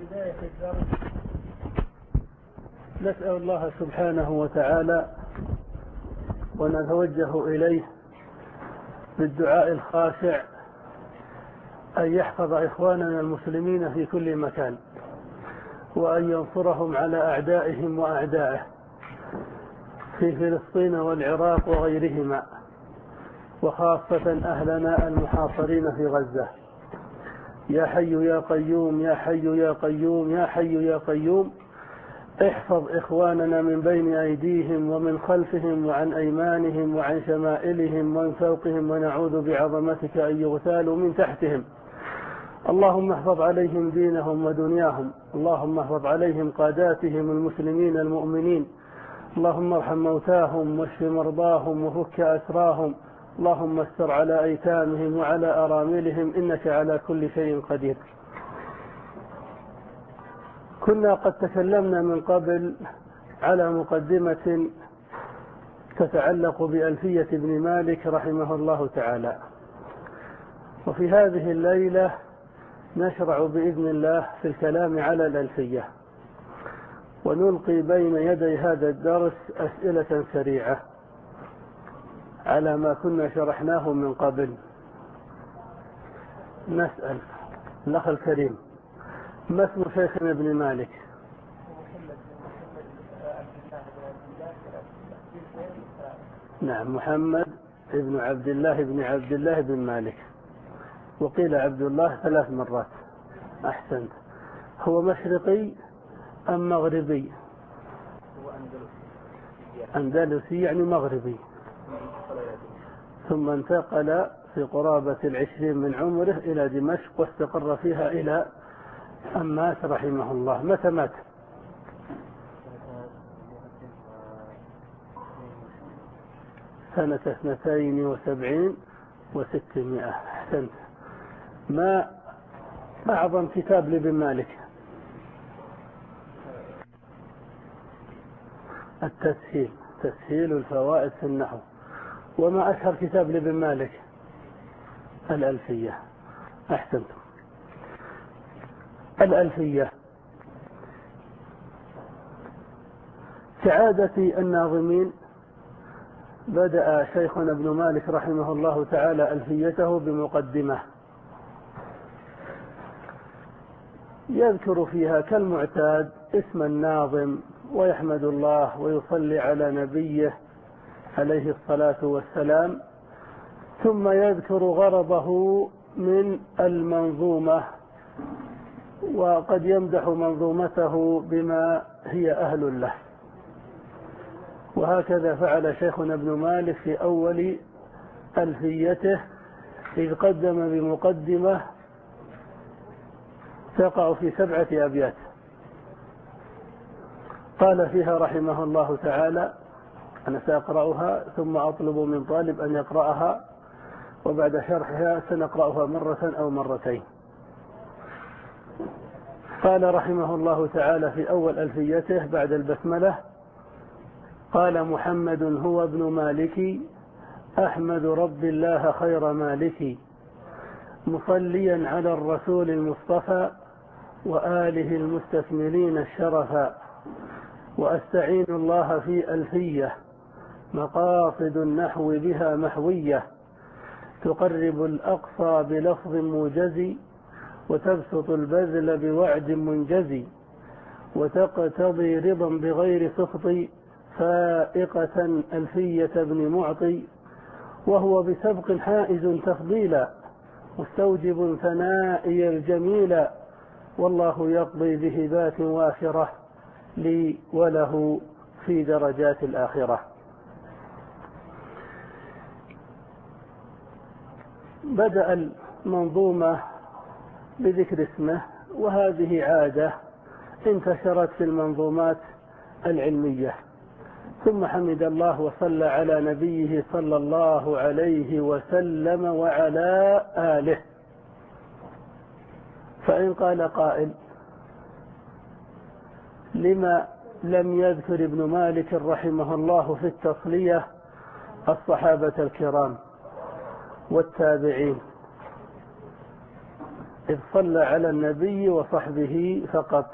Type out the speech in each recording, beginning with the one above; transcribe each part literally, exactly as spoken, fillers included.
بداية الدرس نسأل الله سبحانه وتعالى ونتوجه إليه بالدعاء الخاشع أن يحفظ إخواننا المسلمين في كل مكان، وأن ينصرهم على أعدائهم وأعدائه في فلسطين والعراق وغيرهما، وخاصة أهلنا المحاصرين في غزة. يا حي يا قيوم يا حي يا قيوم يا حي يا قيوم احفظ إخواننا من بين أيديهم ومن خلفهم وعن أيمانهم وعن شمائلهم ومن فوقهم، ونعوذ بعظمتك أن يغتالوا من تحتهم. اللهم احفظ عليهم دينهم ودنياهم، اللهم احفظ عليهم قاداتهم المسلمين المؤمنين، اللهم ارحم موتاهم واشف مرضاهم وفك أسراهم، اللهم استر على أيتامهم وعلى أراملهم، إنك على كل شيء قدير. كنا قد تكلمنا من قبل على مقدمة تتعلق بألفية ابن مالك رحمه الله تعالى، وفي هذه الليلة نشرع بإذن الله في الكلام على الألفية، ونلقي بين يدي هذا الدرس أسئلة سريعة على ما كنا شرحناه من قبل. نسأل الأخ الكريم، ما اسم شيخنا ابن مالك؟ نعم، محمد ابن عبد الله بن عبد الله بن مالك، وقيل عبد الله ثلاث مرات. أحسنت. هو مشرقي أم مغربي؟ هو أندلسي. أندلسي يعني مغربي، ثم انتقل في قرابة العشرين من عمره إلى دمشق واستقر فيها إلى أن مات رحمه الله. متى مات؟ سنة اثنتين وسبعين وستمائة. أحسنت. ما أعظم كتاب لابن مالك؟ التسهيل، تسهيل الفوائد في النحو. وما أشهر كتاب لابن مالك؟ الألفية. أحسنت. الألفية كعادة الناظمين بدأ شيخنا ابن مالك رحمه الله تعالى ألفيته بمقدمة يذكر فيها كالمعتاد اسم الناظم ويحمد الله ويصلي على نبيه عليه الصلاة والسلام، ثم يذكر غرضه من المنظومة، وقد يمدح منظومته بما هي أهل له. وهكذا فعل شيخنا ابن مالك في أول ألفيته، إذ قدم بمقدمة تقع في سبعة أبيات، قال فيها رحمه الله تعالى: أنا سأقرأها ثم أطلب من طالب أن يقرأها، وبعد شرحها سنقرأها مرة أو مرتين. قال رحمه الله تعالى في أول ألفيته بعد البسملة: قال محمد هو ابن مالك أحمد رب الله خير مالك، مصليا على الرسول المصطفى وآله المستكملين الشرفا، وأستعين الله في ألفية مقاصد النحو بها محوية، تقرب الأقصى بلفظ موجز، وتبسط البذل بوعد منجز، وتقتضي رضا بغير سخط، فائقة ألفية ابن معطي، وهو بسبق حائز تفضيلا، مستوجب ثنائي الجميل، والله يقضي بهبات وافرة لي وله في درجات الآخرة. بدأ المنظومة بذكر اسمه، وهذه عادة انتشرت في المنظومات العلمية. ثم حمد الله وصلى على نبيه صلى الله عليه وسلم وعلى آله. فإن قال قائل: لما لم يذكر ابن مالك رحمه الله في التصلية الصحابة الكرام والتابعين؟ إذ صلى على النبي وصحبه فقط.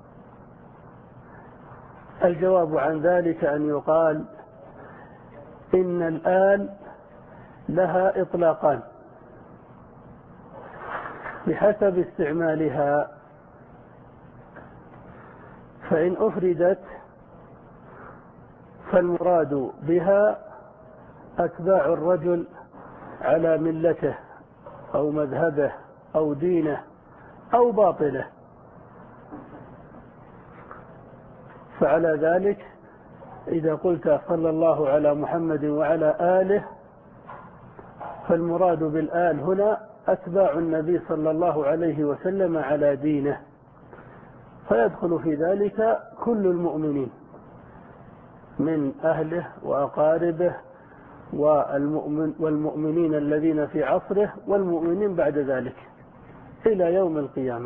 الجواب عن ذلك أن يقال إن الآل لها إطلاقان بحسب استعمالها، فإن أفردت فالمراد بها أتباع الرجل على ملته أو مذهبه أو دينه أو باطله، فعلى ذلك إذا قلت صلى الله على محمد وعلى آله فالمراد بالآل هنا أتباع النبي صلى الله عليه وسلم على دينه، فيدخل في ذلك كل المؤمنين من أهله وأقاربه والمؤمن والمؤمنين الذين في عصره والمؤمنين بعد ذلك إلى يوم القيامة.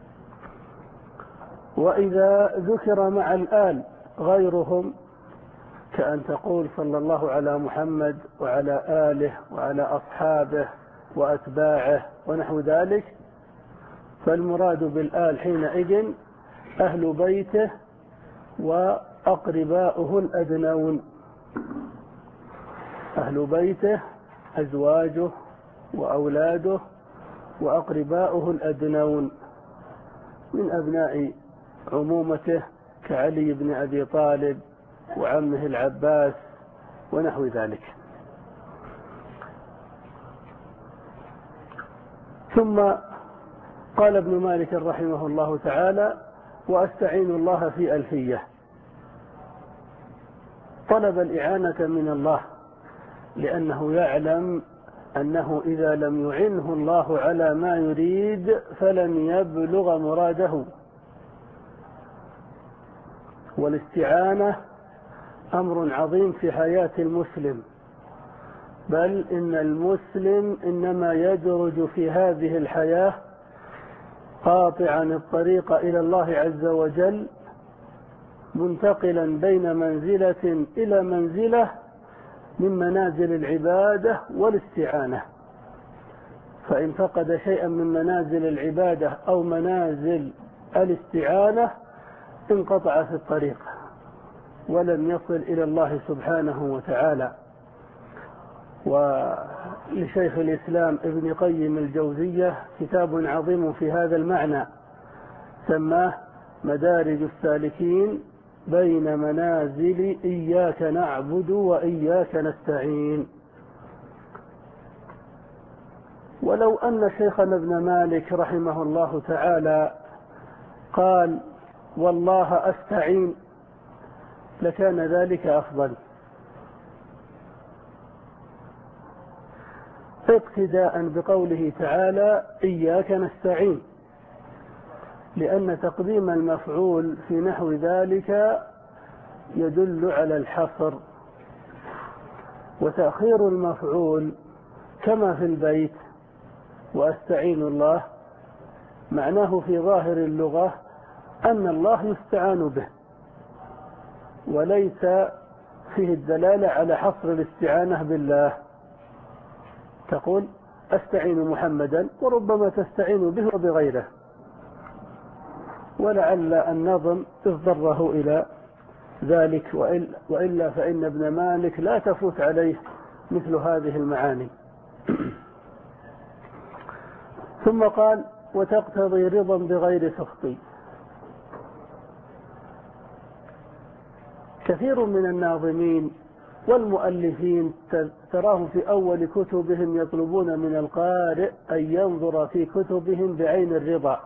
وإذا ذكر مع الآل غيرهم كأن تقول صلى الله على محمد وعلى آله وعلى أصحابه وأتباعه ونحو ذلك، فالمراد بالآل حينئذ أهل بيته وأقرباؤه الأدنون، أهل بيته أزواجه وأولاده وأقرباؤه الأدنون من أبناء عمومته كعلي بن أبي طالب وعمه العباس ونحو ذلك. ثم قال ابن مالك رحمه الله تعالى: وأستعين الله في ألفية. طلب الإعانة من الله لأنه يعلم أنه إذا لم يعنه الله على ما يريد فلن يبلغ مراده. والاستعانة أمر عظيم في حياة المسلم، بل إن المسلم إنما يدرج في هذه الحياة قاطعا الطريق إلى الله عز وجل، منتقلا بين منزلة إلى منزلة من منازل العبادة والاستعانة، فإن فقد شيئا من منازل العبادة أو منازل الاستعانة انقطع في الطريق ولم يصل إلى الله سبحانه وتعالى. ولشيخ الإسلام ابن قيم الجوزية كتاب عظيم في هذا المعنى سماه مدارج السالكين بين منازل إياك نعبد وإياك نستعين. ولو أن شيخنا ابن مالك رحمه الله تعالى قال والله أستعين لكان ذلك أفضل، اقتداء بقوله تعالى إياك نستعين، لأن تقديم المفعول في نحو ذلك يدل على الحصر، وتأخير المفعول كما في البيت وأستعين الله معناه في ظاهر اللغة أن الله يستعان به، وليس فيه الدلالة على حصر الاستعانة بالله. تقول أستعين محمدا وربما تستعين به وبغيره، ولعل النظم اضطره إلى ذلك، وإلا فإن ابن مالك لا تفوت عليه مثل هذه المعاني. ثم قال وتقتضي رضا بغير سخط. كثير من الناظمين والمؤلفين تراهم في أول كتبهم يطلبون من القارئ أن ينظر في كتبهم بعين الرضا،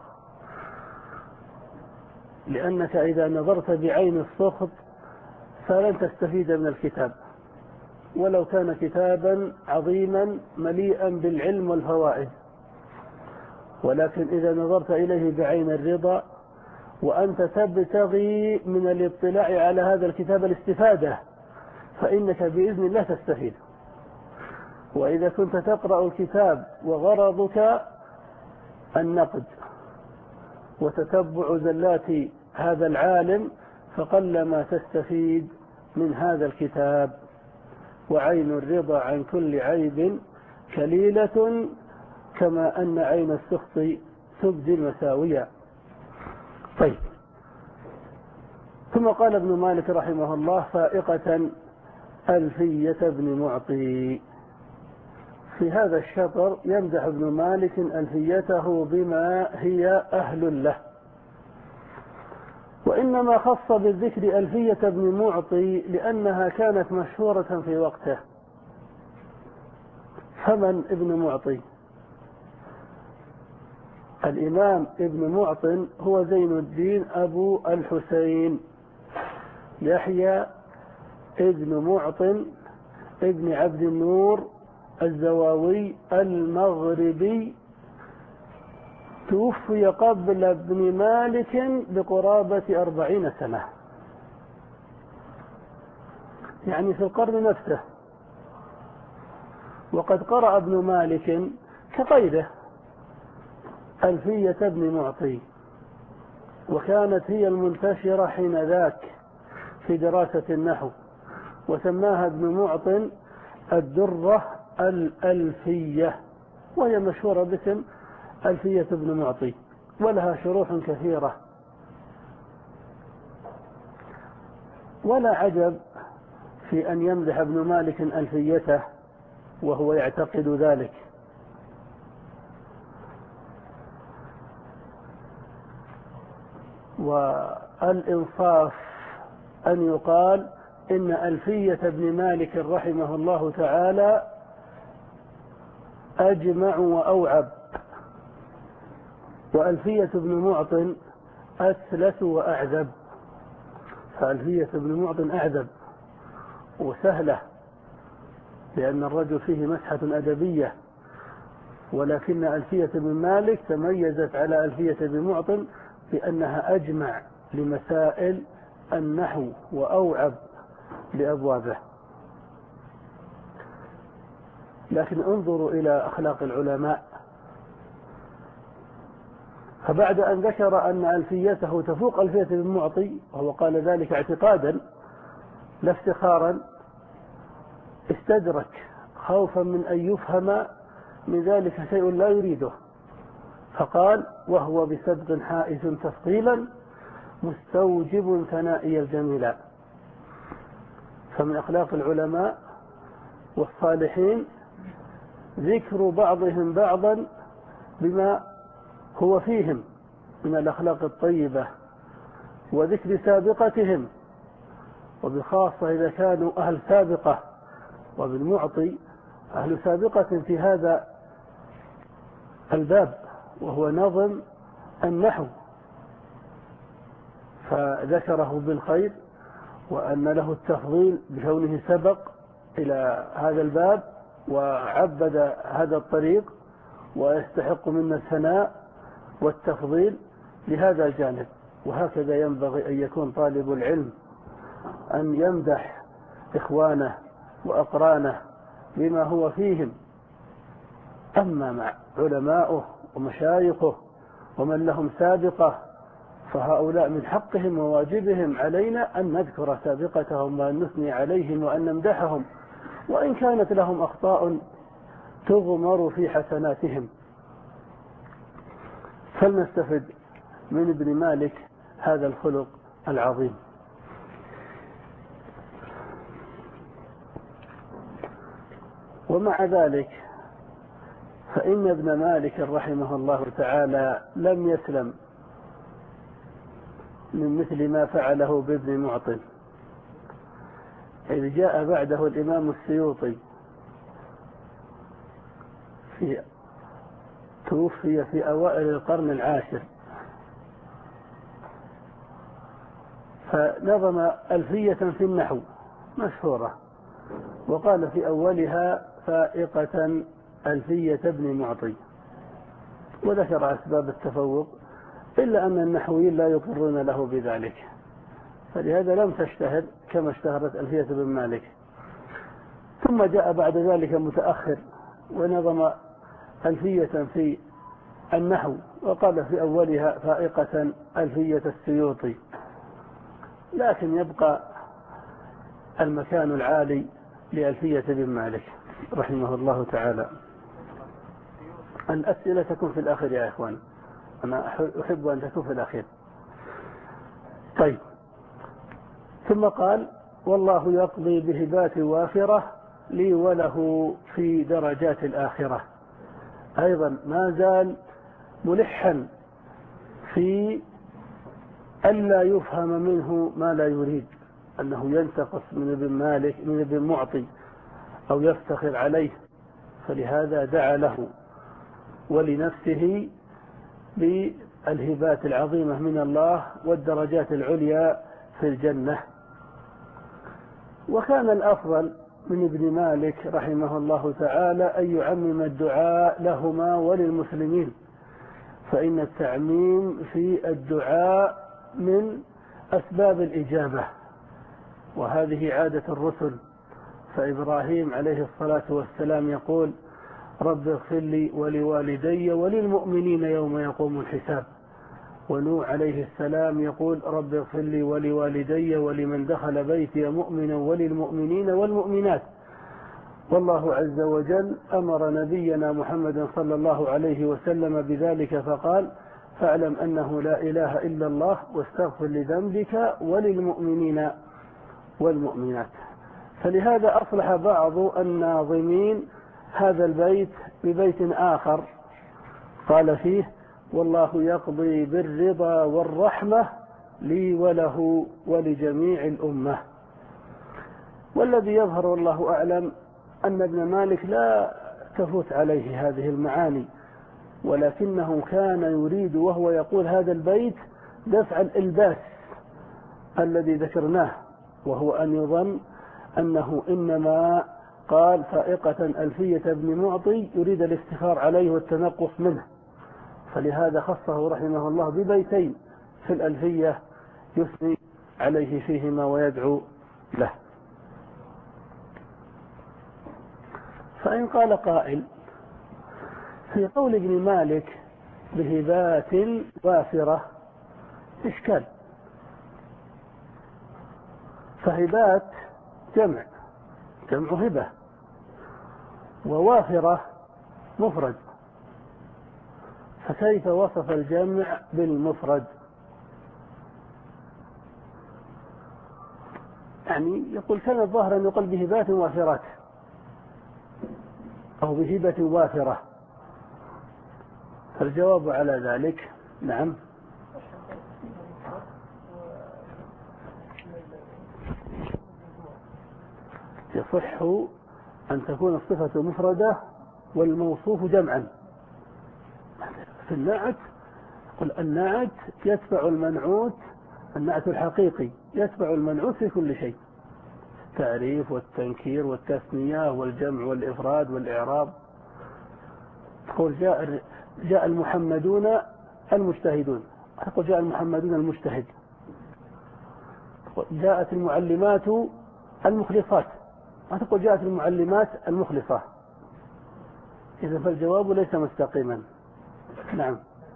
لأنك إذا نظرت بعين السخط فلن تستفيد من الكتاب ولو كان كتابا عظيما مليئا بالعلم والفوائد، ولكن إذا نظرت إليه بعين الرضا وأنت تبتغي من الاطلاع على هذا الكتاب الاستفادة فإنك بإذن الله تستفيد. وإذا كنت تقرأ الكتاب وغرضك النقد وتتبع زلات هذا العالم فقلما تستفيد من هذا الكتاب. وعين الرضا عن كل عيب كليلة كما أن عين السخط تبدي المساوية. طيب، ثم قال ابن مالك رحمه الله: فائقة ألفية ابن معطي. في هذا الشطر يمدح ابن مالك ألفيته بما هي أهل له، وإنما خص بالذكر ألفية ابن معطي لأنها كانت مشهورة في وقته. فمن ابن معطي؟ الإمام ابن معطي هو زين الدين أبو الحسين يحيى ابن معطي ابن عبد النور الزواوي المغربي، توفي قبل ابن مالك بقرابة أربعين سنة، يعني في القرن نفسه. وقد قرأ ابن مالك كغيره ألفية ابن معطي، وكانت هي المنتشرة حين ذاك في دراسة النحو، وسماها ابن معطي الدرة الألفية، وهي مشهورة باسم ألفية ابن معطي، ولها شروح كثيرة. ولا عجب في أن يمدح ابن مالك ألفيته وهو يعتقد ذلك. والإنصاف أن يقال إن ألفية ابن مالك رحمه الله تعالى أجمع وأوعب، وألفية ابن معطي أسلس وأعذب. فألفية ابن معطي أعذب وسهلة لأن الرجل فيه مسحة أدبية، ولكن ألفية ابن مالك تميزت على ألفية ابن معطي بأنها أجمع لمسائل النحو وأوعب لأبوابه. لكن انظروا إلى أخلاق العلماء، فبعد أن ذكر أن ألفيته تفوق ألفية ابن معطي، وهو قال ذلك اعتقادا لا افتخارا، استدرك خوفا من أن يفهم من ذلك شيء لا يريده، فقال: وهو بسبق حائز تفضيلا مستوجب ثنائي الجميلة. فمن أخلاق العلماء والصالحين ذكر بعضهم بعضا بما هو فيهم من الأخلاق الطيبة، وذكر سابقتهم، وبخاصة إذا كانوا أهل سابقة، وبالمعطي أهل سابقة في هذا الباب وهو نظم النحو، فذكره بالخير وأن له التفضيل بكونه سبق إلى هذا الباب وعبد هذا الطريق ويستحق منا الثناء والتفضيل لهذا الجانب. وهكذا ينبغي أن يكون طالب العلم، أن يمدح إخوانه وأقرانه بما هو فيهم. أما مع علماؤه ومشايخه ومن لهم سابقة فهؤلاء من حقهم وواجبهم علينا أن نذكر سابقتهم وأن نثني عليهم وأن نمدحهم، وإن كانت لهم أخطاء تغمر في حسناتهم. فلنستفد من ابن مالك هذا الخلق العظيم. ومع ذلك فإن ابن مالك رحمه الله تعالى لم يسلم من مثل ما فعله بابن معطي، إذ جاء بعده الإمام السيوطي في توفي في أوائل القرن العاشر، فنظم ألفية في النحو مشهورة، وقال في أولها: فائقة ألفية ابن معطي، وذكر أسباب التفوق، إلا أن النحويين لا يقرون له بذلك، فلهذا لم تشتهر كما اشتهرت ألفية ابن مالك. ثم جاء بعد ذلك متأخر ونظم ألفية في النحو، وقال في أولها: فائقة ألفية السيوطي. لكن يبقى المكان العالي لألفية ابن مالك رحمه الله تعالى. الأسئلة تكون في الآخر يا إخوان، أنا أحب أن تكون في الأخير. طيب، ثم قال والله يقضي بهبات وافرة لي وله في درجات الآخرة. أيضا ما زال ملحا في ألا يفهم منه ما لا يريد، أنه ينتقص من ابن مالك من ابن معطي أو يفتخر عليه، فلهذا دعا له ولنفسه بالهبات العظيمة من الله والدرجات العليا في الجنة. وكان الأفضل من ابن مالك رحمه الله تعالى أن يعمم الدعاء لهما وللمسلمين، فإن التعميم في الدعاء من أسباب الإجابة، وهذه عادة الرسل. فإبراهيم عليه الصلاة والسلام يقول رب اغفر لي ولوالدي وللمؤمنين يوم يقوم الحساب. ونوح عليه السلام يقول رب اغفر لي ولوالدي ولمن دخل بيتي مؤمنا وللمؤمنين والمؤمنات. والله عز وجل أمر نبينا محمد صلى الله عليه وسلم بذلك فقال فاعلم أنه لا إله إلا الله واستغفر لذنبك وللمؤمنين والمؤمنات. فلهذا أصلح بعض الناظمين هذا البيت ببيت آخر قال فيه والله يقضي بالرضا والرحمة لي وله ولجميع الأمة. والذي يظهر والله أعلم أن ابن مالك لا تفوت عليه هذه المعاني، ولكنه كان يريد وهو يقول هذا البيت دفع الإلباس الذي ذكرناه، وهو أن يظن أنه إنما قال فائقة ألفية ابن معطي يريد الافتخار عليه والتنقص منه، فلهذا خصه رحمه الله ببيتين في الألفية يثني عليه فيهما ويدعو له. فإن قال قائل في قول ابن مالك بهبات وافرة إشكال، فهبات جمع جمع هبة، ووافرة مفرد، فكيف وصف الجمع بالمفرد؟ يعني يقول كان الظاهر أن يقول بهبات وافرات أو بهبة وافرة، فالجواب على ذلك نعم يصح أن تكون الصفة مفردة والموصوف جمعا. في النعت قل النعت يتبع المنعوت، النعت الحقيقي يتبع المنعوت في كل شيء، التعريف والتنكير والتثنية والجمع والإفراد والإعراب. تقول جاء جاء المحمدون المجتهدون، تقول جاء المحمدون المجتهد. جاءت المعلمات المخلصات، ما تقول جاءت المعلمات المخلصة. إذا فالجواب ليس مستقيما. نعم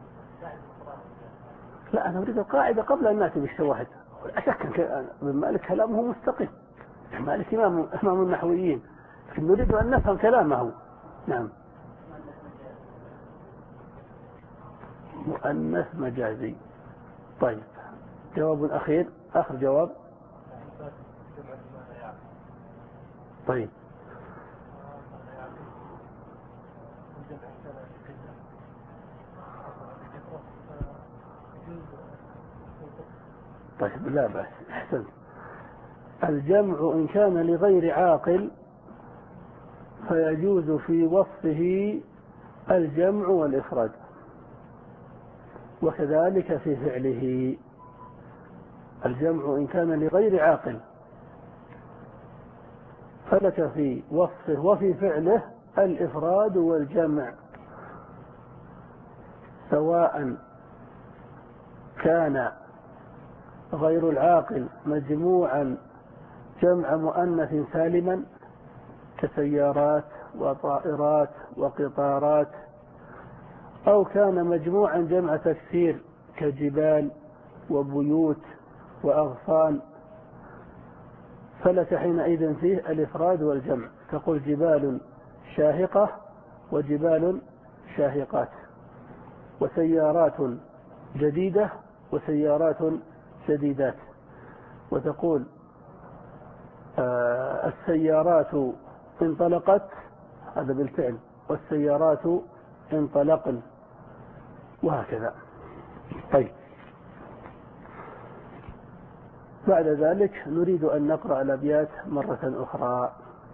لا أنا أريد القاعدة قبل أن نأتي بالشواهد. أشك ابن مالك كلامه مستقيم، مالك إمام إمام النحويين، لكن نريد أن نفهم كلامه. نعم مؤنث مجازي. طيب جواب أخير، آخر جواب. طيب طيب لا بأس، أحسن. الجمع إن كان لغير عاقل فيجوز في وصفه الجمع والإفراد، وكذلك في فعله. الجمع إن كان لغير عاقل فلك في وصفه وفي فعله الإفراد والجمع، سواء كان غير العاقل مجموعا جمع مؤنث سالما كسيارات وطائرات وقطارات، أو كان مجموعا جمع تكسير كجبال وبيوت وأغصان، فلك حينئذ فيه الإفراد والجمع. تقول جبال شاهقة وجبال شاهقات. وسيارات جديدة وسيارات جديدات. وتقول آه السيارات انطلقت، هذا بالفعل، والسيارات انطلقن، وهكذا. طيب، بعد ذلك نريد أن نقرأ الأبيات مرة أخرى.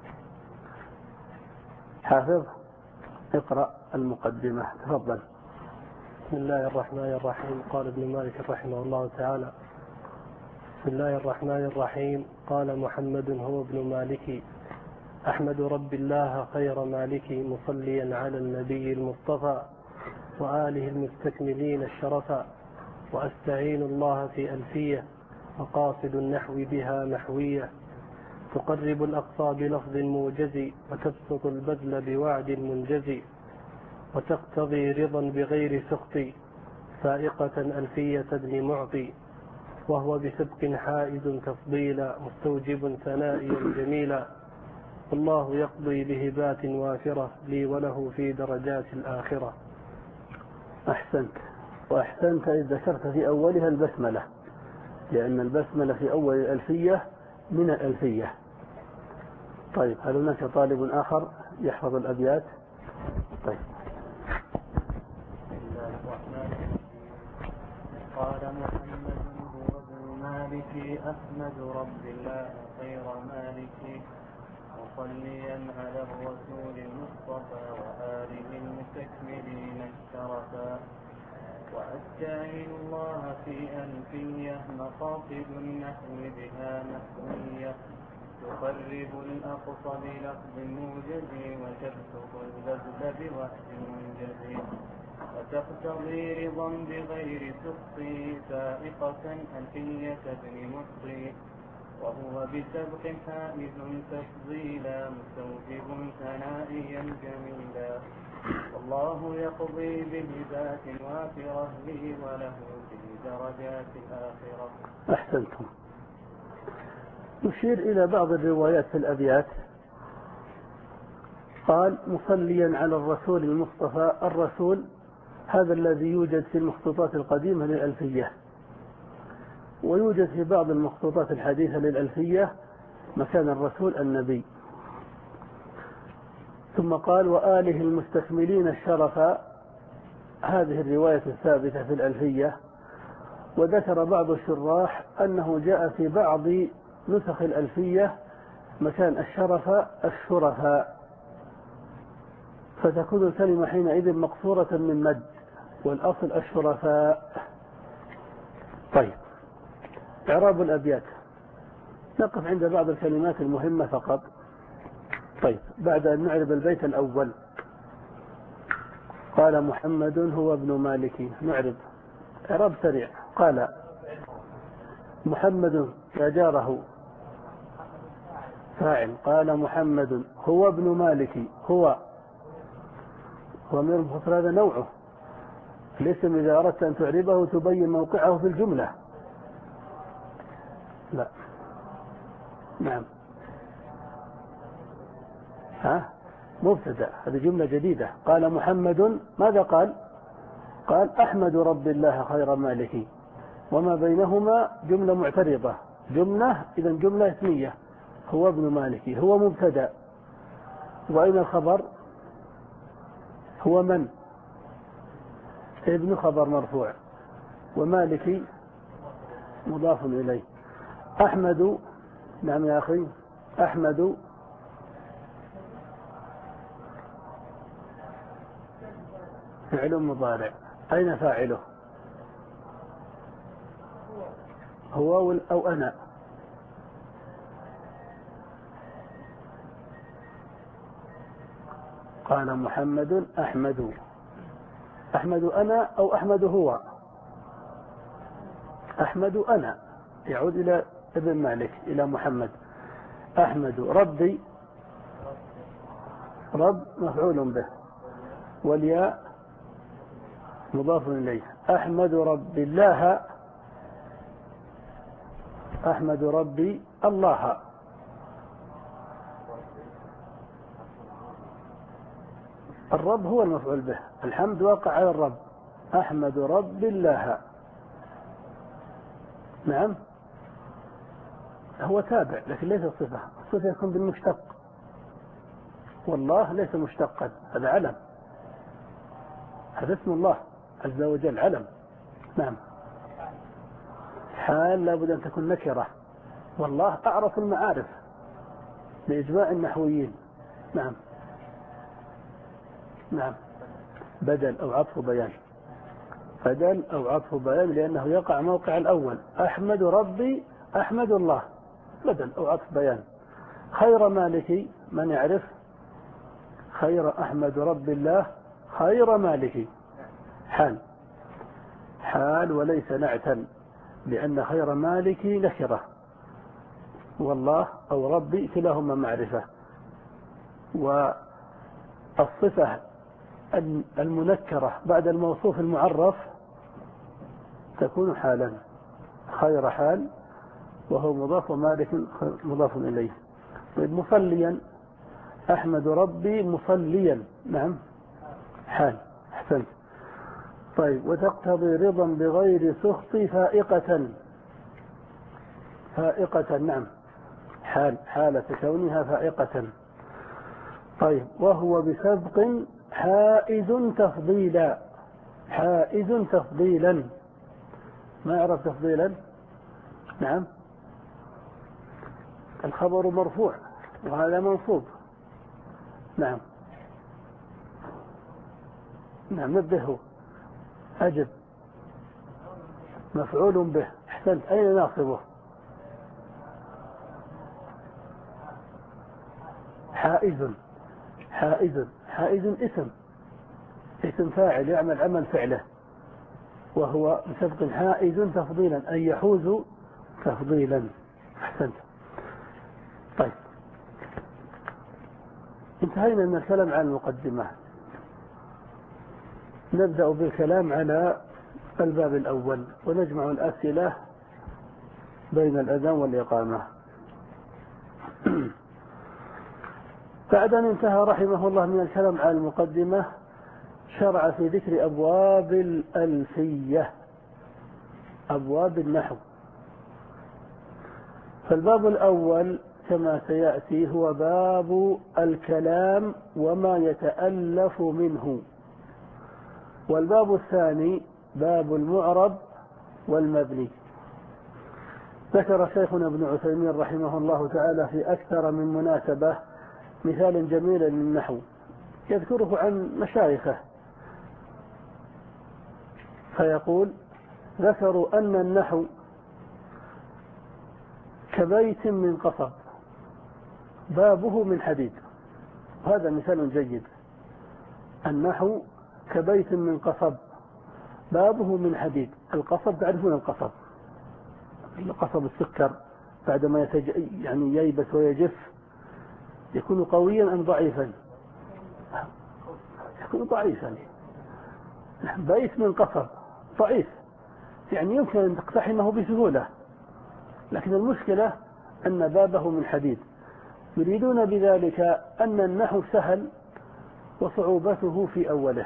حافظ اقرأ المقدمة، تفضل. بسم الله الرحمن الرحيم. قال ابن مالك رحمه الله تعالى: بسم الله الرحمن الرحيم. قال محمد هو ابن مالك: أحمد رب الله خير مالك، مصليا على النبي المصطفى وآله المستكملين الشرفا، وأستعين الله في ألفية، وقاصد النحو بها محوية، تقرب الأقصى بلفظ موجز، وتبسط البذل بوعد منجز، وتقتضي رضا بغير سخط، فائقة ألفية ابن معطي، وهو بسبق حائز تفضيلا، مستوجب ثنائيا جميلا، والله يقضي بهبات وافرة لي وله في درجات الآخرة. أحسنت، وأحسنت إذ ذكرت في أولها البسملة، لأن البسملة في أول الألفية من الألفية. طيب، هل هناك طالب آخر يحفظ الأبيات؟ طيب. بسم الله الرحمن الرحيم. قال محمد هو ابن مالك، أحمد رب الله خير مالك، مصليا على الرسول المصطفى وآله المستكملين الشرفا، وأستعين الله في ألفية، مقاصد النحو بها محوية، تقرب الأقصى بلفظ موجز، وتبسط البذل بوحد منجز، وتقتضي رضا بغير سخط، فائقة ألفية ابن مصري، وهو بسبق حائز تفضيلا، مستوجب ثنائيا جميلا، والله يقضي بهبات وافرة لي وله في درجات الآخرة. أحسنتم. نشير إلى بعض الروايات في الأبيات. قال: مصليا على الرسول المصطفى. الرسول هذا الذي يوجد في المخطوطات القديمة للألفية، ويوجد في بعض المخطوطات الحديثة للألفية مكان الرسول النبي. ثم قال: وآله المستكملين الشرفا. هذه الرواية الثابتة في الألفية. وذكر بعض الشراح أنه جاء في بعض نسخ الألفية مكان الشرف الشرفاء، فتكون الكلمة حينئذ مقصورة من مد، والأصل الشرفاء. طيب، إعراب الأبيات. نقف عند بعض الكلمات المهمة فقط. طيب، بعد أن نعرب البيت الأول. قال محمد هو ابن مالك. نعرب إعراب سريع. قال محمد يا جاره فاعل. قال محمد هو ابن مالك. هو ضمير المفصل، هذا نوعه. الاسم إذا أردت أن تعربه تبين موقعه في الجملة. لا، نعم، ها مبتدأ، هذه جملة جديدة. قال محمد، ماذا قال؟ قال أحمد رب الله خير مالك، وما بينهما جملة معترضة. جملة إذا جملة اسمية. هو ابن مالك، هو مبتدأ، وأين الخبر؟ هو من؟ ابن خبر مرفوع، ومالك مضاف إليه. أحمد، نعم يا أخي، أحمد فعل مضارع. أين فاعله؟ هو أو أنا؟ قال محمد أحمد. أحمد أنا أو أحمد هو؟ أحمد أنا، يعود إلى ابن مالك، إلى محمد. أحمد ربي، رب مفعول به، والياء مضاف إليه. أحمد ربي الله، أحمد ربي الله. الرب هو المفعول به، الحمد واقع على الرب، أحمد رب الله. نعم هو تابع لكن ليس صفة، الصفة يكون بالمشتق، والله ليس مشتقا، هذا علم، هذا اسم الله عز وجل علم. نعم حال لابد أن تكون نكرة، والله أعرف المعارف بإجماع النحويين. نعم نعم بدل أو عطف بيان، بدل أو عطف بيان لأنه يقع موقع الأول. أحمد ربي أحمد الله، بدل أو عطف بيان. خير مالكي من يعرف؟ خير أحمد رب الله خير مالكي، حال حال وليس نعتا، لأن خير مالكي نكرة، والله أو ربي كلاهما معرفة. والصفة المنكرة بعد الموصوف المعرف تكون حالا، خير حال وهو مضاف ومالك مضاف إليه. طيب مصليا أحمد ربي مصليا، نعم حال، أحسنت. طيب وتقتضي رضا بغير سخط فائقة، فائقة نعم حال، حالة كونها فائقة. طيب وهو بسبق حائز تفضيلا، حائز تفضيلا، ما يعرف تفضيلا؟ نعم الخبر مرفوع وهذا منصوب. نعم نعم نبهه، أجب مفعول به، أحسنت. أين ناصبه؟ حائز، حائز حائز اسم، اسم فاعل يعمل عمل فعله، وهو بسبق حائز تفضيلا أي يحوز تفضيلا، أحسنت. طيب انتهينا من الكلام عن المقدمة، نبدأ بالكلام على الباب الأول ونجمع الأسئلة بين الأذان والإقامة. بعد أن انتهى رحمه الله من الكلام على المقدمة شرع في ذكر أبواب الألفية، أبواب النحو. فالباب الأول كما سيأتي هو باب الكلام وما يتألف منه، والباب الثاني باب المعرب والمبني. ذكر شيخنا ابن عثيمين رحمه الله تعالى في أكثر من مناسبة مثال جميل للنحو يذكره عن مشايخه، فيقول ذكروا أن النحو كبيت من قصب بابه من حديد، وهذا مثال جيد. النحو كبيت من قصب بابه من حديد. القصب تعرفون القصب، القصب السكر بعدما يتج... يعني ييبس ويجف يكون قويا أم ضعيفا؟ يكون ضعيفا. بيت من قصب ضعيف، يعني يمكن أن تقتحمه بسهولة، لكن المشكلة أن بابه من حديد. يريدون بذلك أن النحو سهل وصعوبته في أوله،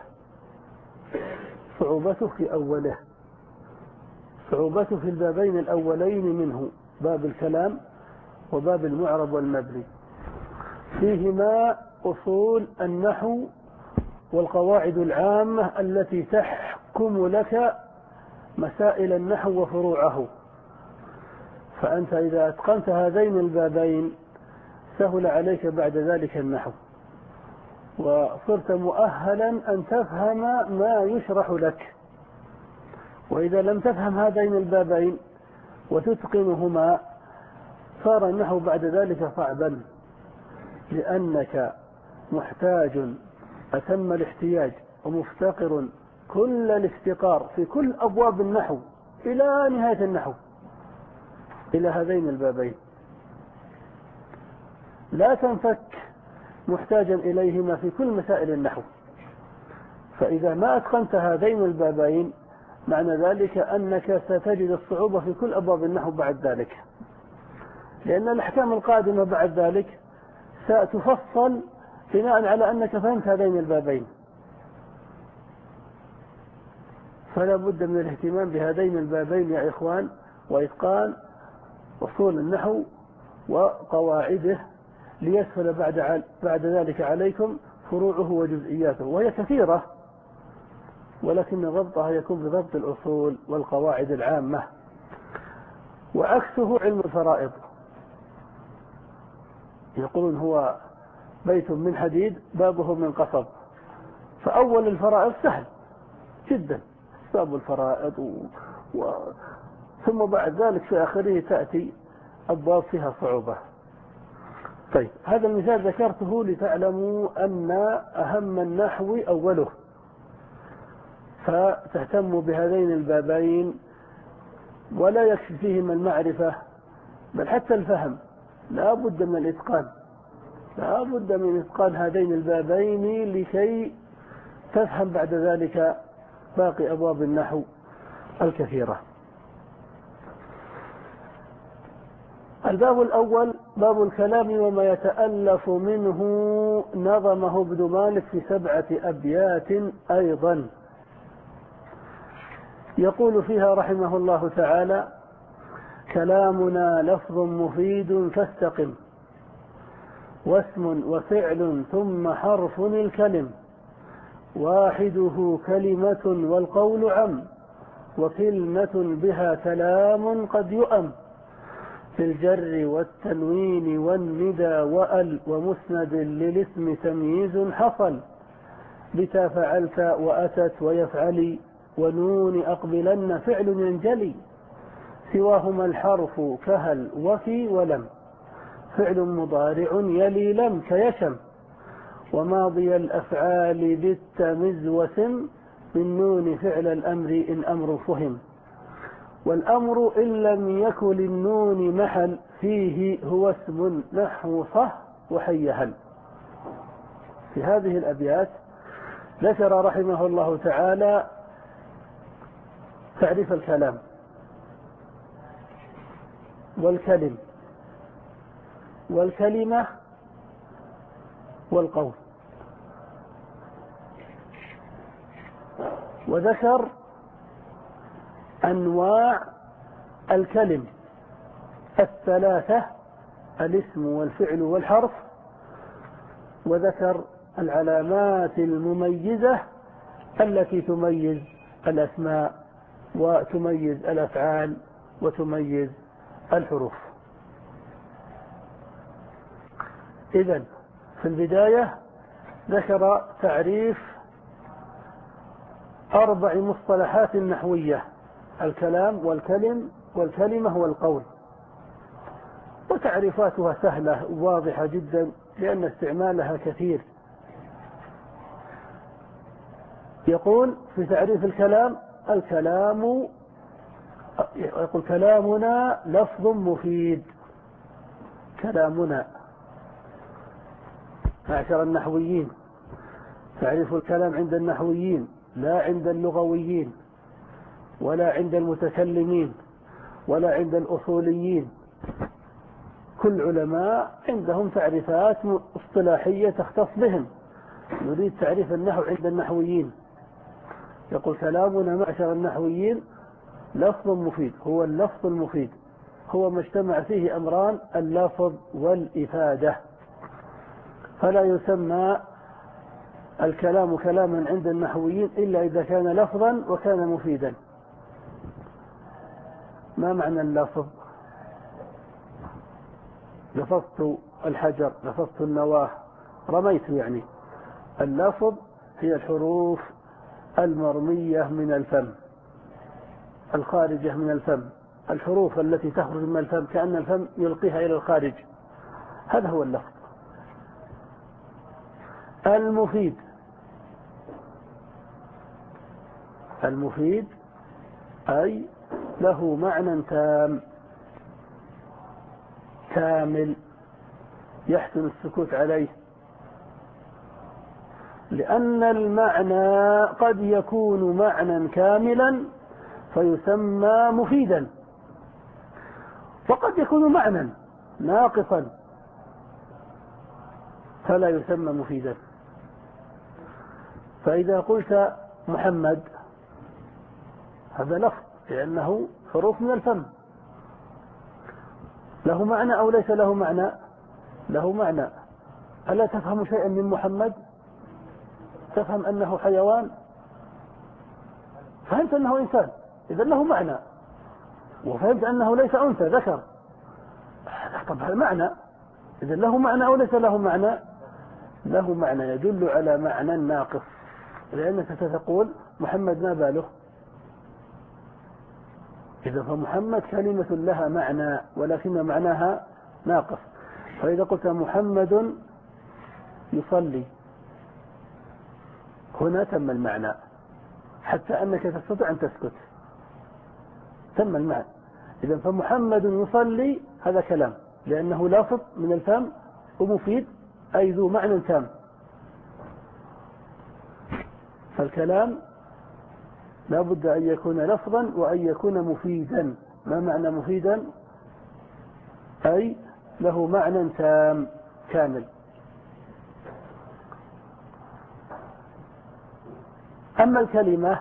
صعوبته في أوله صعوبته في البابين الأولين منه، باب الكلام وباب المعرب والمبني. فيهما أصول النحو والقواعد العامة التي تحكم لك مسائل النحو وفروعه. فأنت إذا أتقنت هذين البابين سهل عليك بعد ذلك النحو، وصرت مؤهلا أن تفهم ما يشرح لك. وإذا لم تفهم هذين البابين وتتقنهما صار النحو بعد ذلك صعبا، لأنك محتاج أتم الاحتياج ومفتقر كل الافتقار في كل أبواب النحو إلى نهاية النحو إلى هذين البابين، لا تنفك محتاجا إليهما في كل مسائل النحو. فإذا ما أتقنت هذين البابين معنى ذلك أنك ستجد الصعوبة في كل أبواب النحو بعد ذلك، لأن الأحكام القادمة بعد ذلك ستفصل بناء على أنك فهمت هذين البابين. فلا بد من الاهتمام بهذين البابين يا إخوان، وإتقان أصول النحو وقواعده، ليسهل بعد بعد ذلك عليكم فروعه وجزئياته، وهي كثيرة، ولكن ضبطها يكون بضبط الأصول والقواعد العامة. وعكسه علم الفرائض، يقولون هو بيت من حديد بابه من قصب. فأول الفرائض سهل جدا، باب الفرائض و... و... ثم بعد ذلك في آخره تأتي أبواب فيها صعوبة. طيب، هذا المثال ذكرته لتعلموا أن أهم النحو أوله، فتهتموا بهذين البابين، ولا يكفي فيهما المعرفة بل حتى الفهم، لا بد من الإتقان، لا بد من إتقان هذين البابين لكي تفهم بعد ذلك باقي أبواب النحو الكثيرة. الباب الأول باب الكلام وما يتألف منه، نظمه ابن مالك في سبعة أبيات أيضا، يقول فيها رحمه الله تعالى: كلامنا لفظ مفيد فاستقم، واسم وفعل ثم حرف الكلم، واحده كلمة والقول عم، وكلمة بها كلام قد يؤم، في الجر والتنوين والندى وأل، ومسند للاسم تمييز حصل، بتا فعلت وأتت ويفعلي، ونون أقبلن فعل ينجلي، سواهما الحرف كهل وفي ولم، فعل مضارع يلي لم كيشم، وماضي الأفعال بالتمز وسم، من نون فعل الأمر إن أمر فهم، والأمر إن لم يكن للنون محل، فيه هو اسم نحو صح وحيهل. في هذه الأبيات ذكر رحمه الله تعالى تعريف الكلام والكلم والكلمة والقول، وذكر أنواع الكلم الثلاثة: الاسم والفعل والحرف، وذكر العلامات المميزة التي تميز الأسماء وتميز الأفعال وتميز الحروف. إذن في البداية ذكر تعريف أربع مصطلحات نحوية: الكلام والكلم والكلمة والقول، وتعريفاتها سهلة واضحة جدا لأن استعمالها كثير. يقول في تعريف الكلام: الكلام يقول كلامنا لفظ مفيد. كلامنا معشر النحويين، تعريف الكلام عند النحويين لا عند اللغويين ولا عند المتكلمين ولا عند الأصوليين، كل علماء عندهم تعريفات اصطلاحية تختص بهم. نريد تعريف النحو عند النحويين، يقول كلامنا معشر النحويين لفظ مفيد. هو اللفظ المفيد هو ما اجتمع فيه أمران: اللفظ والإفادة، فلا يسمى الكلام كلاما عند النحويين إلا إذا كان لفظا وكان مفيدا. ما معنى اللفظ؟ لفظت الحجر، لفظت النواه، رميت يعني. اللفظ هي الحروف المرمية من الفم، الخارجة من الفم، الحروف التي تخرج من الفم كأن الفم يلقيها إلى الخارج، هذا هو اللفظ. المفيد، المفيد أي له معنى تام كامل يحسن السكوت عليه، لأن المعنى قد يكون معنى كاملا فيسمى مفيدا، وقد يكون معنى ناقصا فلا يسمى مفيدا. فإذا قلت محمد هذا لفظ لأنه حروف من الفم. له معنى أو ليس له معنى؟ له معنى. ألا تفهم شيئا من محمد؟ تفهم أنه حيوان؟ فهمت أنه إنسان، إذا له معنى. وفهمت أنه ليس أنثى ذكر، طبعا معنى. إذا له معنى أو ليس له معنى؟ له معنى يدل على معنى ناقص، لأنك ستقول محمد ما باله. إذا فمحمد كلمة لها معنى ولكن معناها ناقص. فإذا قلت محمد يصلي هنا تم المعنى، حتى أنك تستطيع أن تسكت، تم المعنى. إذا فمحمد يصلي هذا كلام، لأنه لافظ من الفم ومفيد، أي ذو معنى تام. فالكلام لا بد أن يكون لفظا وأن يكون مفيدا. ما معنى مفيدا؟ أي له معنى تام كامل. أما الكلمة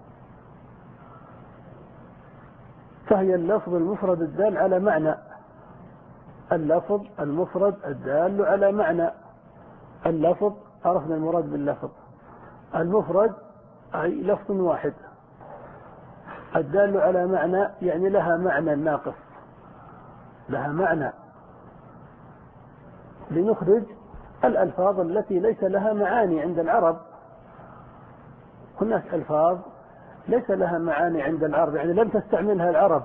فهي اللفظ المفرد الدال على معنى. اللفظ المفرد الدال على معنى. اللفظ عرفنا المراد باللفظ. المفرد أي لفظ واحد الدال على معنى، يعني لها معنى ناقص، لها معنى. لنخرج الألفاظ التي ليس لها معاني عند العرب. هناك ألفاظ ليس لها معاني عند العرب، يعني لم تستعملها العرب،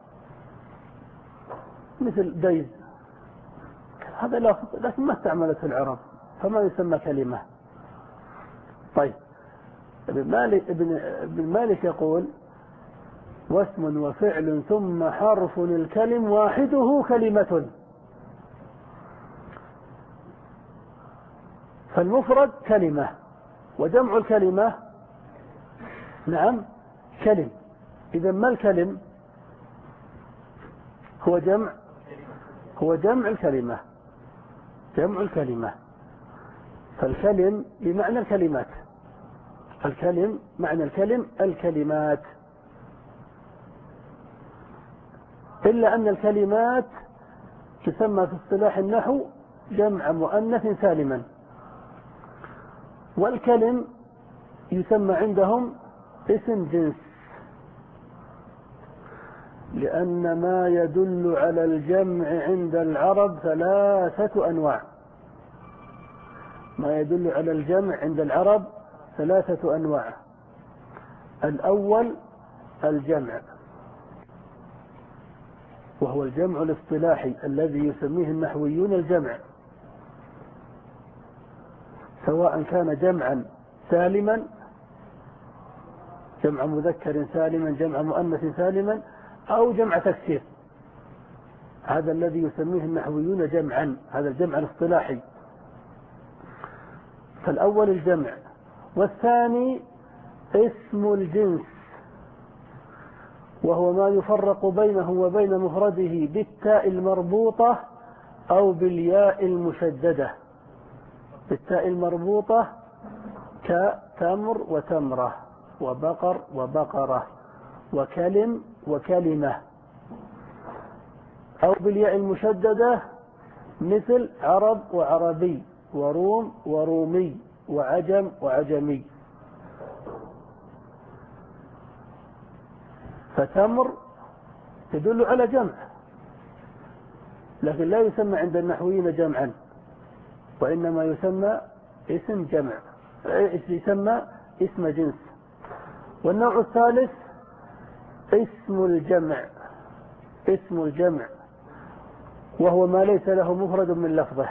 مثل ديز، هذا لفظ لكن ما استعملته العرب، فما يسمى كلمة. طيب ابن مالك, ابن, ابن مالك يقول: واسم وفعل ثم حرف الكلم واحده كلمة. فالمفرد كلمة، وجمع الكلمة نعم كلم. إذا ما الكلم؟ هو جمع هو جمع الكلمة، جمع الكلمة. فالكلم بمعنى الكلمات، الكلم معنى الكلم الكلمات، إلا أن الكلمات تسمى في اصطلاح النحو جمع مؤنث سالما، والكلم يسمى عندهم اسم جنس، لأن ما يدل على الجمع عند العرب ثلاثة أنواع. ما يدل على الجمع عند العرب ثلاثة أنواع. الأول الجمع، وهو الجمع الاصطلاحي الذي يسميه النحويون الجمع، سواء كان جمعا سالما، جمع مذكر سالما، جمع مؤنث سالما، أو جمع تكسير. هذا الذي يسميه النحويون جمعا، هذا الجمع الاصطلاحي. فالأول الجمع، والثاني اسم الجنس، وهو ما يفرق بينه وبين مفرده بالتاء المربوطة أو بالياء المشددة. بالتاء المربوطة كتمر وتمرة، وبقر وبقرة، وكلم وكلمة، أو بالياء المشددة مثل عرب وعربي، وروم ورومي، وعجم وعجمي. فتمر تدل على جمع، لكن لا يسمى عند النحويين جمعا، وإنما يسمى اسم جمع، يسمى اسم جنس. والنوع الثالث اسم الجمع، اسم الجمع وهو ما ليس له مفرد من لفظه،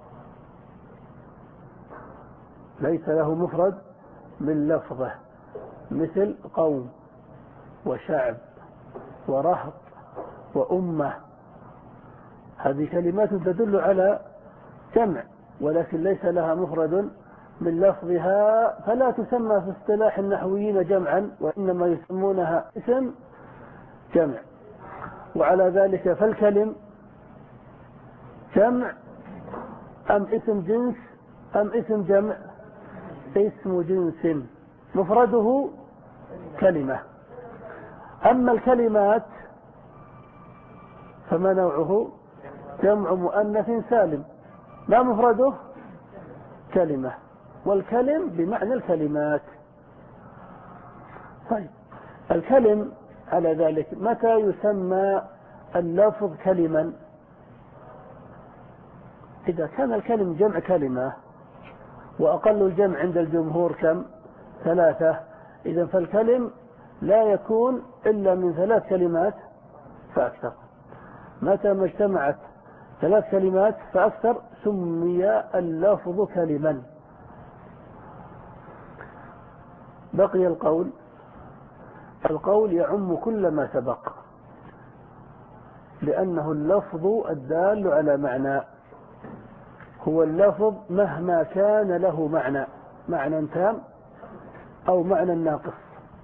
ليس له مفرد من لفظه، مثل قوم وشعب ورهط وأمة. هذه كلمات تدل على جمع ولكن ليس لها مفرد من لفظها، فلا تسمى في اصطلاح النحويين جمعا، وإنما يسمونها اسم جمع. وعلى ذلك فالكلم جمع أم اسم جنس أم اسم جمع؟ اسم جنس مفرده كلمة. أما الكلمات فما نوعه؟ جمع مؤنث سالم، ما مفرده؟ كلمة، والكلم بمعنى الكلمات. طيب الكلم على ذلك متى يسمى اللفظ كلما؟ إذا كان الكلم جمع كلمة، وأقل الجمع عند الجمهور كم؟ ثلاثة. إذا فالكلم لا يكون إلا من ثلاث كلمات فأكثر. متى ما اجتمعت ثلاث كلمات فأكثر سمي اللفظ كلما. بقي القول. القول يعم كل ما سبق، لأنه اللفظ الدال على معنى، هو اللفظ مهما كان له معنى، معنى تام أو معنى ناقص،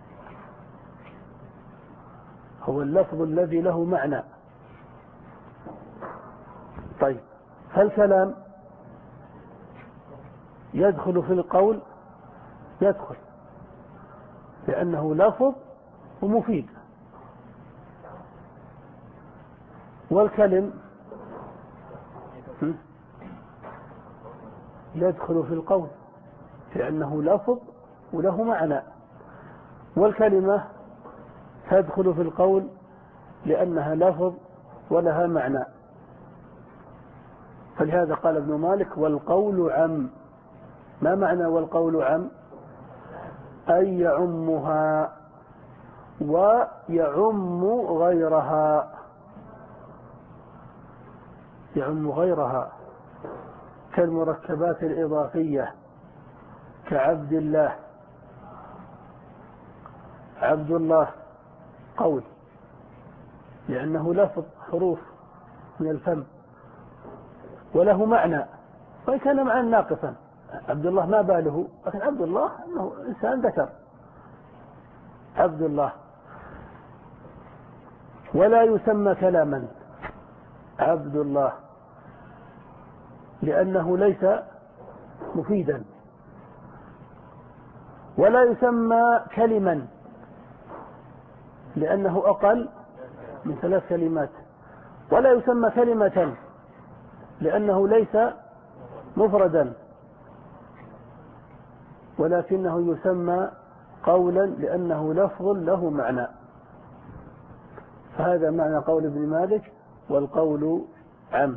هو اللفظ الذي له معنى. طيب فالكلام يدخل في القول؟ يدخل، لأنه لفظ ومفيد. والكلم يدخل في القول لأنه لفظ وله معنى، والكلمة تدخل في القول لأنها لفظ ولها معنى. فلهذا قال ابن مالك والقول عم. ما معنى والقول عم؟ أي يعمها ويعم غيرها، يعم غيرها كالمركبات الإضافية كعبد الله. عبد الله قول لأنه لفظ حروف من الفم وله معنى، وإن كان معنى ناقصا. عبد الله ما باله، لكن عبد الله أنه إنسان ذكر، عبد الله. ولا يسمى كلاما عبد الله لأنه ليس مفيدا. ولا يسمى كلما لأنه أقل من ثلاث كلمات. ولا يسمى كلمة لأنه ليس مفردا، ولكنه يسمى قولا لأنه لفظ له معنى. فهذا معنى قول ابن مالك والقول عم.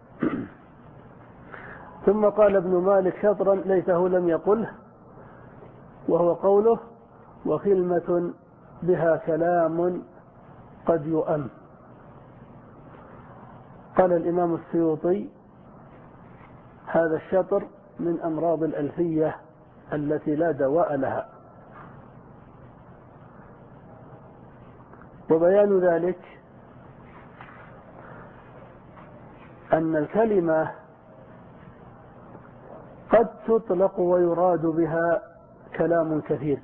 ثم قال ابن مالك شطرا ليته لم يقله، وهو قوله وكلمة بها كلام قد يؤم. قال الإمام السيوطي هذا الشطر من أمراض الألفية التي لا دواء لها. وبيان ذلك أن الكلمة قد تطلق ويراد بها كلام كثير،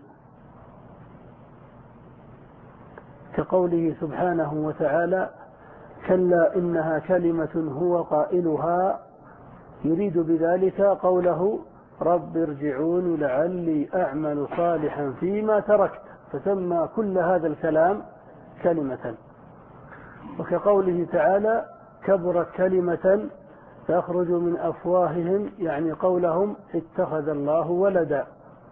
كقوله سبحانه وتعالى كلا إنها كلمة هو قائلها، يريد بذلك قوله رب ارجعون لعلي أعمل صالحا فيما تركت، فسمى كل هذا الكلام كلمة. وكقوله تعالى كبرت كلمة تخرج من أفواههم، يعني قولهم اتخذ الله ولدا.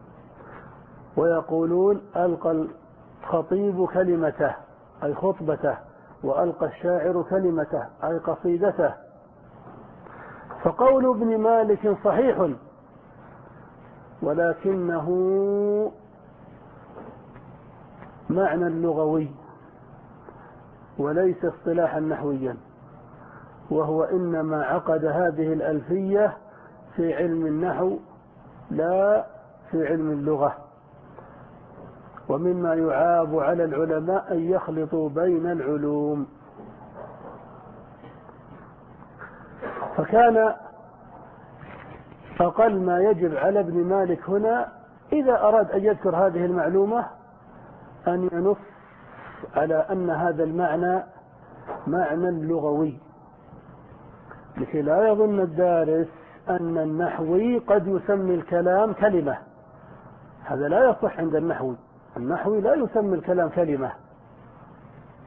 ويقولون ألقى الخطيب كلمته أي خطبته، وألقى الشاعر كلمته أي قصيدته. فقول ابن مالك صحيح، ولكنه معنى لغوي وليس اصطلاحا نحويا، وهو إنما عقد هذه الألفية في علم النحو لا في علم اللغة. ومما يعاب على العلماء أن يخلطوا بين العلوم. فكان أقل ما يجب على ابن مالك هنا إذا أراد أن يذكر هذه المعلومة أن ينص على أن هذا المعنى معنى لغوي، لكي لا يظن الدارس أن النحوي قد يسمي الكلام كلمة. هذا لا يصح عند النحوي. النحوي لا يسمي الكلام كلمة،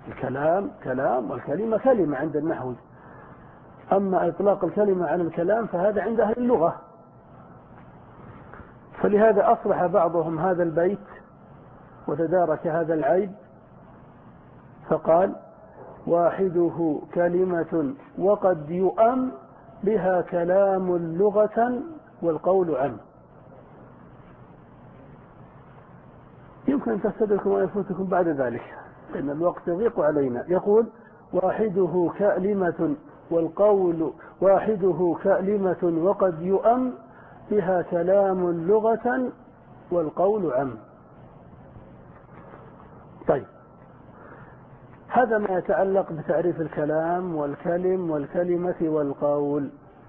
الكلام كلام والكلمة كلمة عند النحو، أما إطلاق الكلمة عن الكلام فهذا عند أهل اللغة. فلهذا أصلح بعضهم هذا البيت وتدارك هذا العيب فقال: واحده كلمة وقد يؤم بها كلام لغة والقول عنه. يمكن أن تستدركم ويفوتكم بعد ذلك لأن الوقت يضيق علينا. يقول: واحده كلمة والقول واحده كلمة وقد يؤم بها كلام لغة والقول عنه. طيب، هذا ما يتعلق بتعريف الكلام والكلم والكلمة والقول.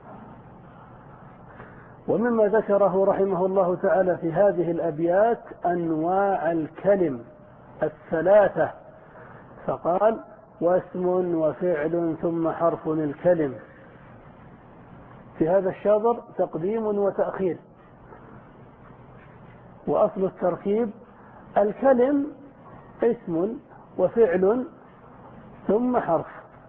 ومما ذكره رحمه الله تعالى في هذه الأبيات أنواع الكلم الثلاثة، فقال: واسم وفعل ثم حرف الكلم. في هذا الشطر تقديم وتأخير. وأصل التركيب: الكلم اسم وفعل ثم حرف،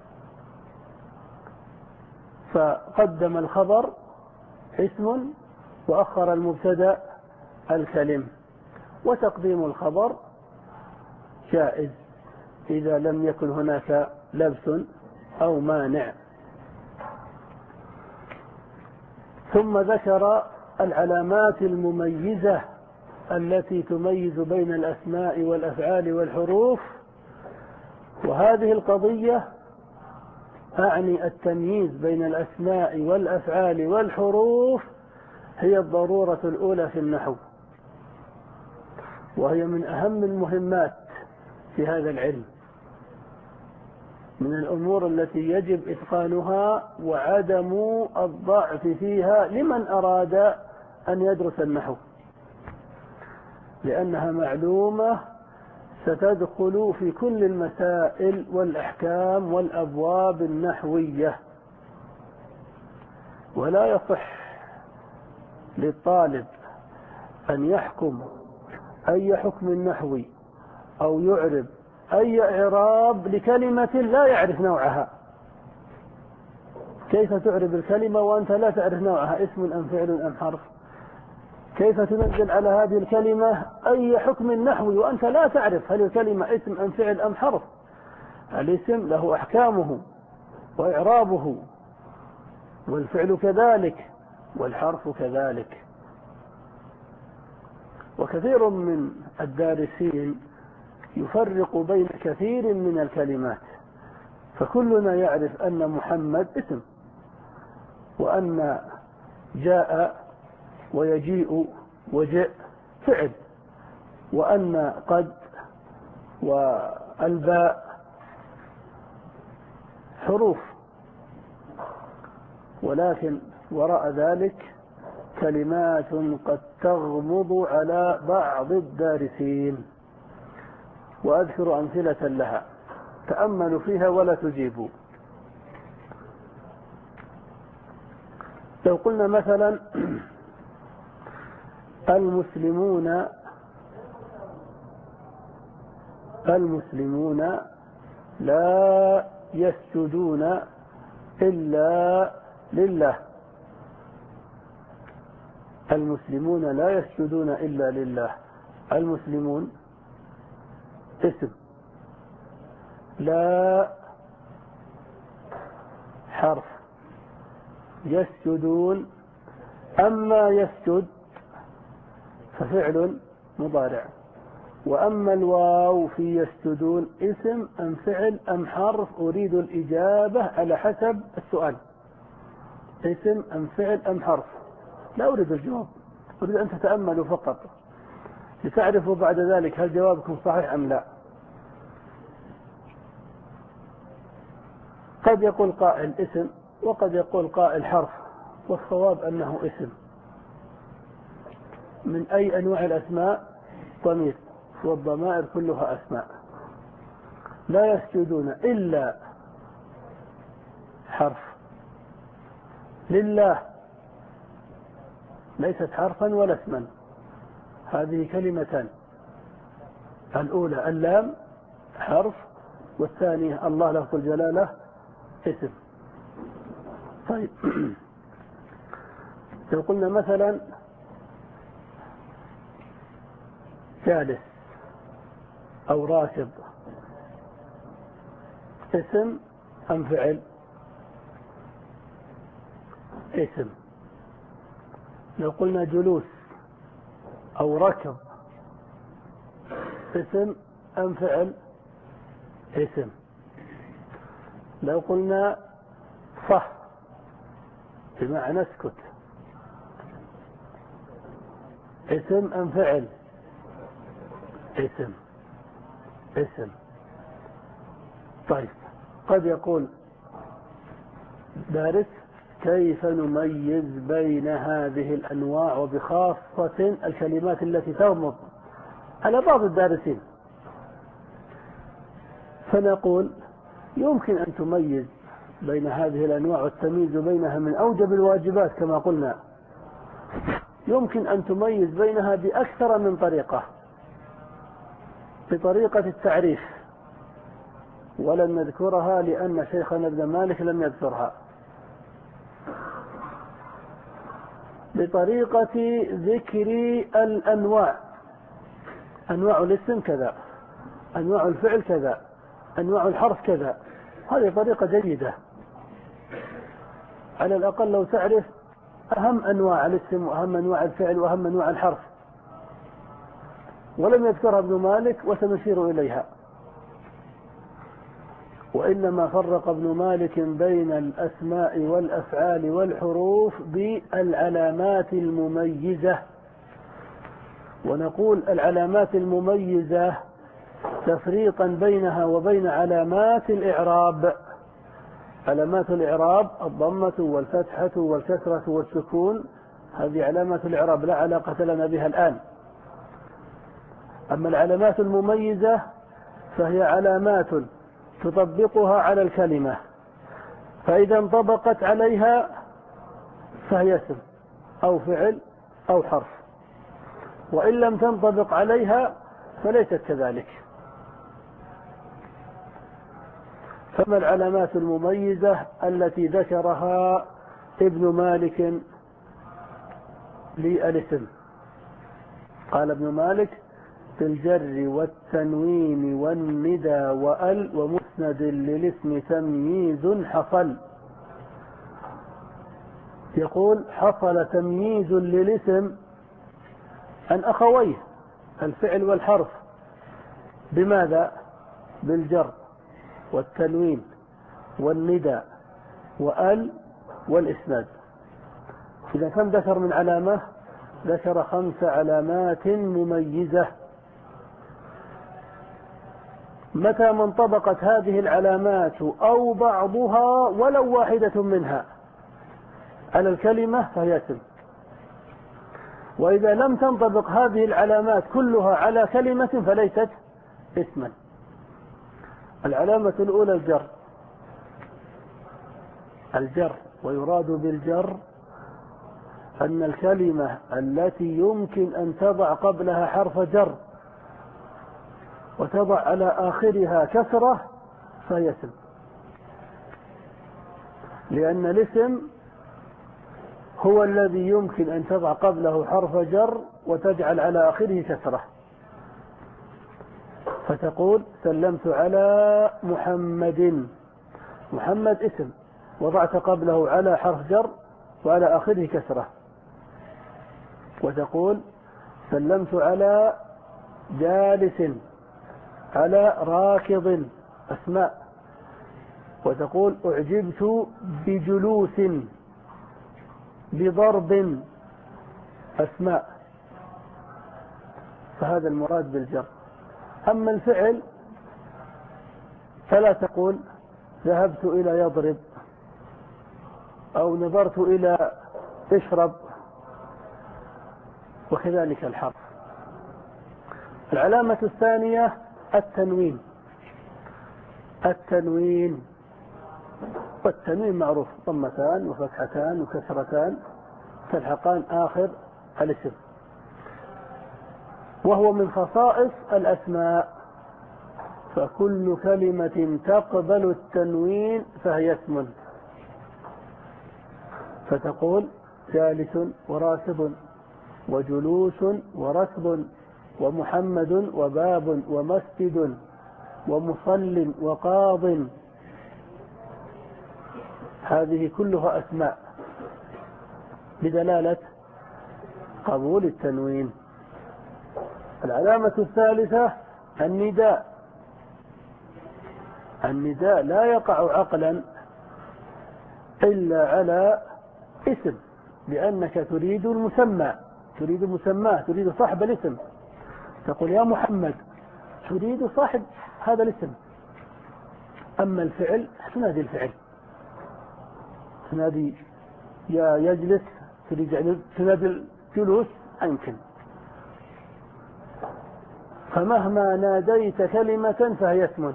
فقدم الخبر اسم وأخر المبتدأ الكلم، وتقديم الخبر جائز إذا لم يكن هناك لبس أو مانع. ثم ذكر العلامات المميزة التي تميز بين الأسماء والأفعال والحروف. وهذه القضية أعني التمييز بين الأسماء والأفعال والحروف هي الضرورة الأولى في النحو، وهي من أهم المهمات في هذا العلم، من الأمور التي يجب إتقانها وعدم الضعف فيها لمن أراد أن يدرس النحو، لأنها معلومة ستدخل في كل المسائل والأحكام والأبواب النحوية. ولا يصح للطالب أن يحكم أي حكم نحوي أو يعرب أي إعراب لكلمة لا يعرف نوعها. كيف تعرب الكلمة وأنت لا تعرف نوعها، اسم أم فعل أم حرف؟ كيف تنزل على هذه الكلمة أي حكم نحوي وأنت لا تعرف هل الكلمة اسم أم فعل أم حرف؟ الاسم له أحكامه وإعرابه، والفعل كذلك، والحرف كذلك. وكثير من الدارسين يفرق بين كثير من الكلمات، فكلنا يعرف أن محمد اسم، وأن جاء ويجيء وجاء فعل، وأن قد والباء حروف، ولكن وراء ذلك كلمات قد تغمض على بعض الدارسين، وأذكر أمثلة لها تأملوا فيها ولا تجيبوا. لو قلنا مثلا المسلمون المسلمون لا يسجدون إلا لله. المسلمون لا يسجدون إلا لله. المسلمون اسم، لا حرف، يسجدون أما يسجد ففعل مضارع، وأما الواو في يسجدون اسم أم فعل أم حرف؟ أريد الإجابة على حسب السؤال، اسم أم فعل أم حرف؟ لا أريد الجواب، أريد أن تتأملوا فقط لتعرفوا بعد ذلك هل جوابكم صحيح أم لا. قد يقول قائل اسم وقد يقول قائل حرف، والصواب أنه اسم. من أي أنواع الأسماء؟ ضمير، والضمائر كلها أسماء. لا يسجدون إلا حرف، لله ليست حرفا ولا اسما، هذه كلمتان. الأولى اللام حرف والثانية الله لفظ الجلالة اسم. طيب لو قلنا مثلا جالس أو راكب، اسم أم فعل؟ اسم. لو قلنا جلوس أو ركب، اسم أم فعل؟ اسم. لو قلنا صح بمعنى اسكت، اسم أم فعل؟ اسم. اسم. طيب قد يقول دارس كيف نميز بين هذه الأنواع وبخاصة الكلمات التي تغمض على بعض الدارسين؟ فنقول يمكن أن تميز بين هذه الأنواع، والتمييز بينها من أوجب الواجبات كما قلنا. يمكن أن تميز بينها بأكثر من طريقة، بطريقة التعريف، ولن نذكرها لأن شيخنا ابن مالك لم يذكرها، بطريقة ذكر الأنواع، أنواع الاسم كذا، أنواع الفعل كذا، أنواع الحرف كذا. هذه طريقة جيدة، على الأقل لو تعرف أهم أنواع الاسم وأهم أنواع الفعل وأهم أنواع الحرف، ولم يذكرها ابن مالك وسنشير إليها. وإنما فرق ابن مالك بين الأسماء والأفعال والحروف بالعلامات المميزة. ونقول العلامات المميزة تفريقا بينها وبين علامات الإعراب. علامات الإعراب الضمة والفتحة والكسرة والسكون، هذه علامات الإعراب لا علاقة لنا بها الآن. أما العلامات المميزة فهي علامات تطبقها على الكلمة، فإذا انطبقت عليها فهي اسم أو فعل أو حرف، وإن لم تنطبق عليها فليست كذلك. فما العلامات المميزة التي ذكرها ابن مالك للاسم؟ قال ابن مالك بالجر والتنوين والندى وأل ومسند للاسم تمييز حصل. يقول حصل تمييز للاسم عن أخويه الفعل والحرف. بماذا؟ بالجر والتنوين والندى وأل والإسناد. إذا كم ذكر من علامة؟ ذكر خمس علامات مميزة. متى ما انطبقت هذه العلامات أو بعضها ولو واحدة منها على الكلمة فهي اسم، وإذا لم تنطبق هذه العلامات كلها على كلمة فليست اسما. العلامة الأولى الجر. الجر، ويراد بالجر أن الكلمة التي يمكن أن تضع قبلها حرف جر وتضع على آخرها كسرة فهي اسم، لأن الاسم هو الذي يمكن أن تضع قبله حرف جر وتجعل على آخره كسرة. فتقول سلمت على محمد. محمد اسم وضعت قبله على حرف جر وعلى آخره كسرة. وتقول سلمت على جالس، على راكض، أسماء. وتقول أعجبت بجلوس، بضرب، أسماء. فهذا المراد بالجر. أما الفعل فلا تقول ذهبت إلى يضرب أو نظرت إلى اشرب، وكذلك الحرف. العلامة الثانية التنوين. التنوين والتنوين معروف، ضمتان وفتحتان وكسرتان تلحقان آخر الاسم، وهو من خصائص الأسماء. فكل كلمة تقبل التنوين فهي اسم، فتقول جالس وراكب وجلوس وركب ومحمد وباب ومسجد ومصل وقاض. هذه كلها أسماء بدلالة قبول التنوين. العلامة الثالثة النداء. النداء لا يقع عقلا إلا على اسم، لأنك تريد المسمى، تريد المسمى، تريد صاحب الاسم. تقول يا محمد، تريد صاحب هذا الاسم. أما الفعل تنادي الفعل، تنادي يا يجلس، تريد تنادي الجلوس يمكن. فمهما ناديت كلمة فهي اسم.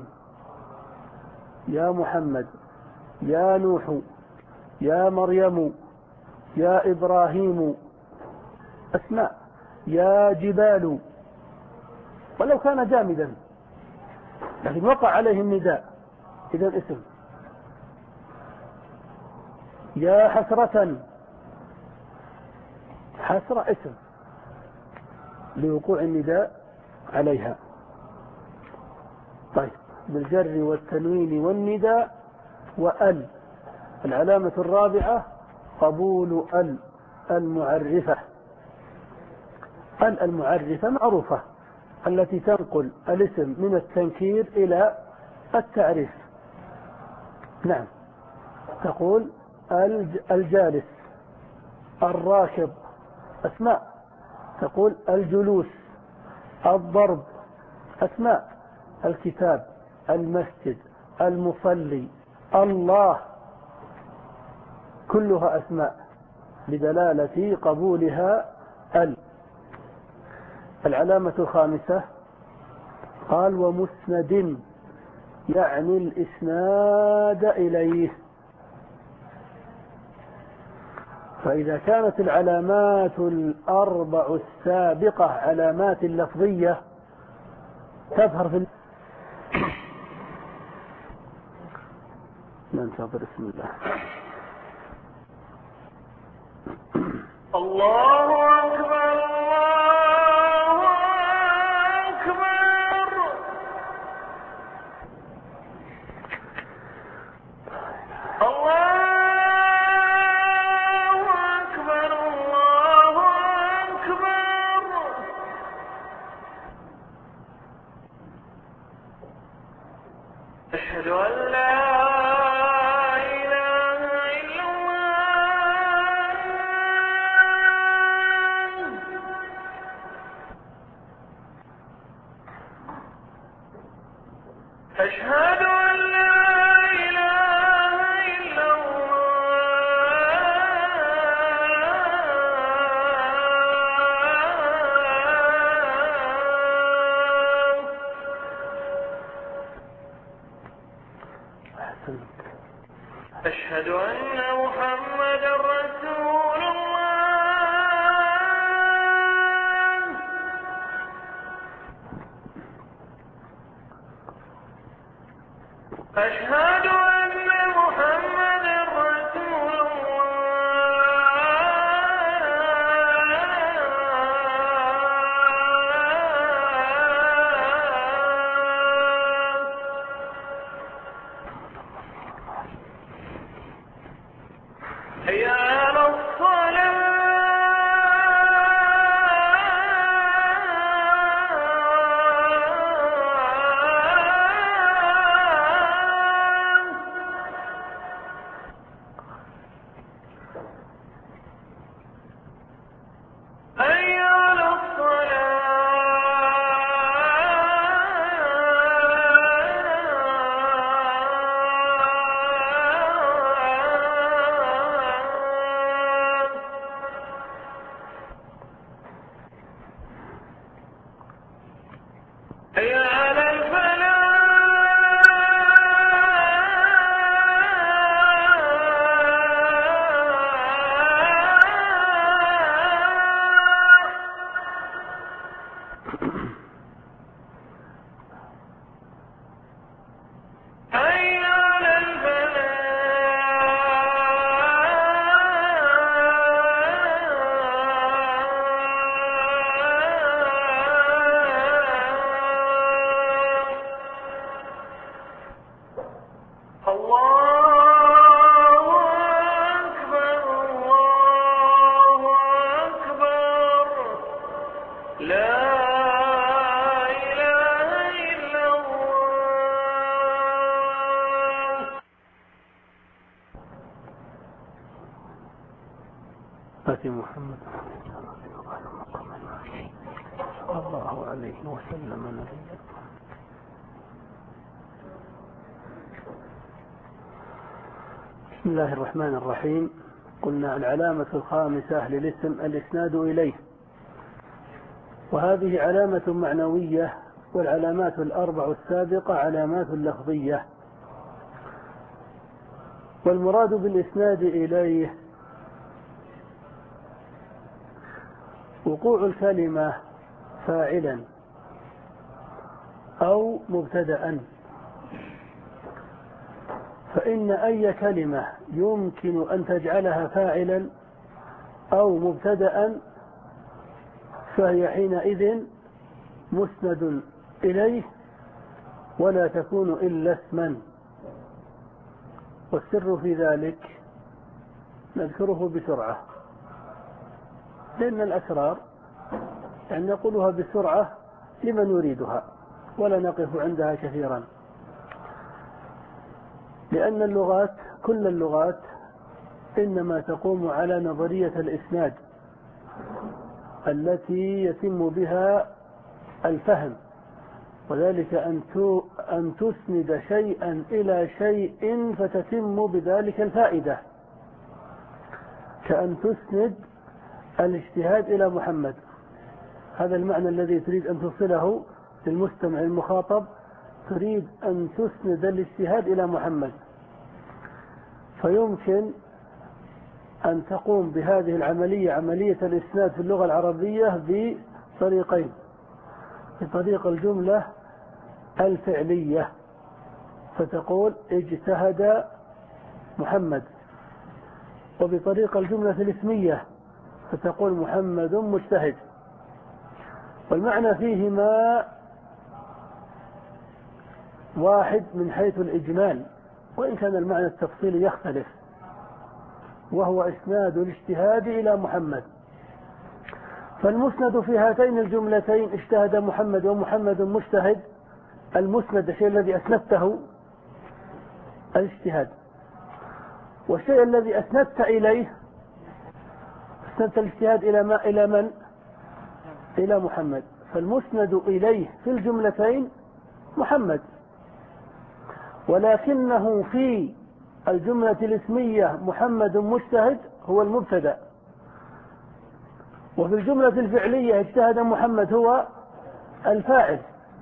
يا محمد، يا نوح، يا مريم، يا إبراهيم، أسماء. يا جبال، ولو كان جامدا لكن وقع عليه النداء إذا اسم. يا حسرة، حسرة اسم لوقوع النداء عليها. طيب، بالجر والتنوين والنداء وأل. العلامة الرابعة قبول ال المعرفة. ال المعرفة معروفة، التي تنقل الاسم من التنكير إلى التعريف. نعم، تقول الجالس، الراكب، أسماء. تقول الجلوس، الضرب، أسماء. الكتاب، المسجد، المصلي، الله، كلها أسماء بدلالة قبولها ال. العلامة الخامسة قال ومسند، يعني الإسناد إليه. فإذا كانت العلامات الأربع السابقة علامات لفظية تظهر في ننتظر. بسم الله. الله أكبر، الله أكبر. الله أكبر، الله أكبر. أشهد أن لا أشهد أن لا إله إلا أحسنت. أشهد أن محمدا رسول الله. أشهد أن محمدا رسول الله. حي على الصلاة. آتي محمد صلى الله عليه وسلم نبيا. بسم الله الرحمن الرحيم. قلنا العلامة الخامسة للاسم الإسناد إليه، وهذه علامة معنوية، والعلامات الأربع السابقة علامات لفظية. والمراد بالإسناد إليه وقوع الكلمة فاعلا أو مبتدأ، فإن أي كلمة يمكن أن تجعلها فاعلا أو مبتدأ فهي حينئذ مسند إليه، ولا تكون إلا اسما. والسر في ذلك نذكره بسرعة، لأن الأسرار يعني نقولها بسرعة لمن يريدها ولا نقف عندها كثيرا، لأن اللغات كل اللغات إنما تقوم على نظرية الإسناد التي يتم بها الفهم، وذلك أن تسند شيئا إلى شيء فتتم بذلك الفائدة، كأن تسند الاجتهاد إلى محمد. هذا المعنى الذي تريد أن توصله للمستمع المخاطب، تريد أن تسند الاجتهاد إلى محمد، فيمكن أن تقوم بهذه العملية عملية الإسناد في اللغة العربية بطريقين: بطريق الجملة الفعلية فتقول اجتهد محمد، وبطريق الجملة الاسمية فتقول محمد مجتهد. والمعنى فيهما واحد من حيث الإجمال، وإن كان المعنى التفصيلي يختلف، وهو إسناد الاجتهاد إلى محمد. فالمسند في هاتين الجملتين اجتهد محمد ومحمد مجتهد، المسند الشيء الذي أسندته الاجتهاد، والشيء الذي أسندت إليه أسندت الاجتهاد إلى ما إلى من؟ إلى محمد. فالمسند إليه في الجملتين محمد، ولكنه في الجملة الاسمية محمد مجتهد هو المبتدأ، وفي الجملة الفعلية اجتهد محمد هو الفاعل.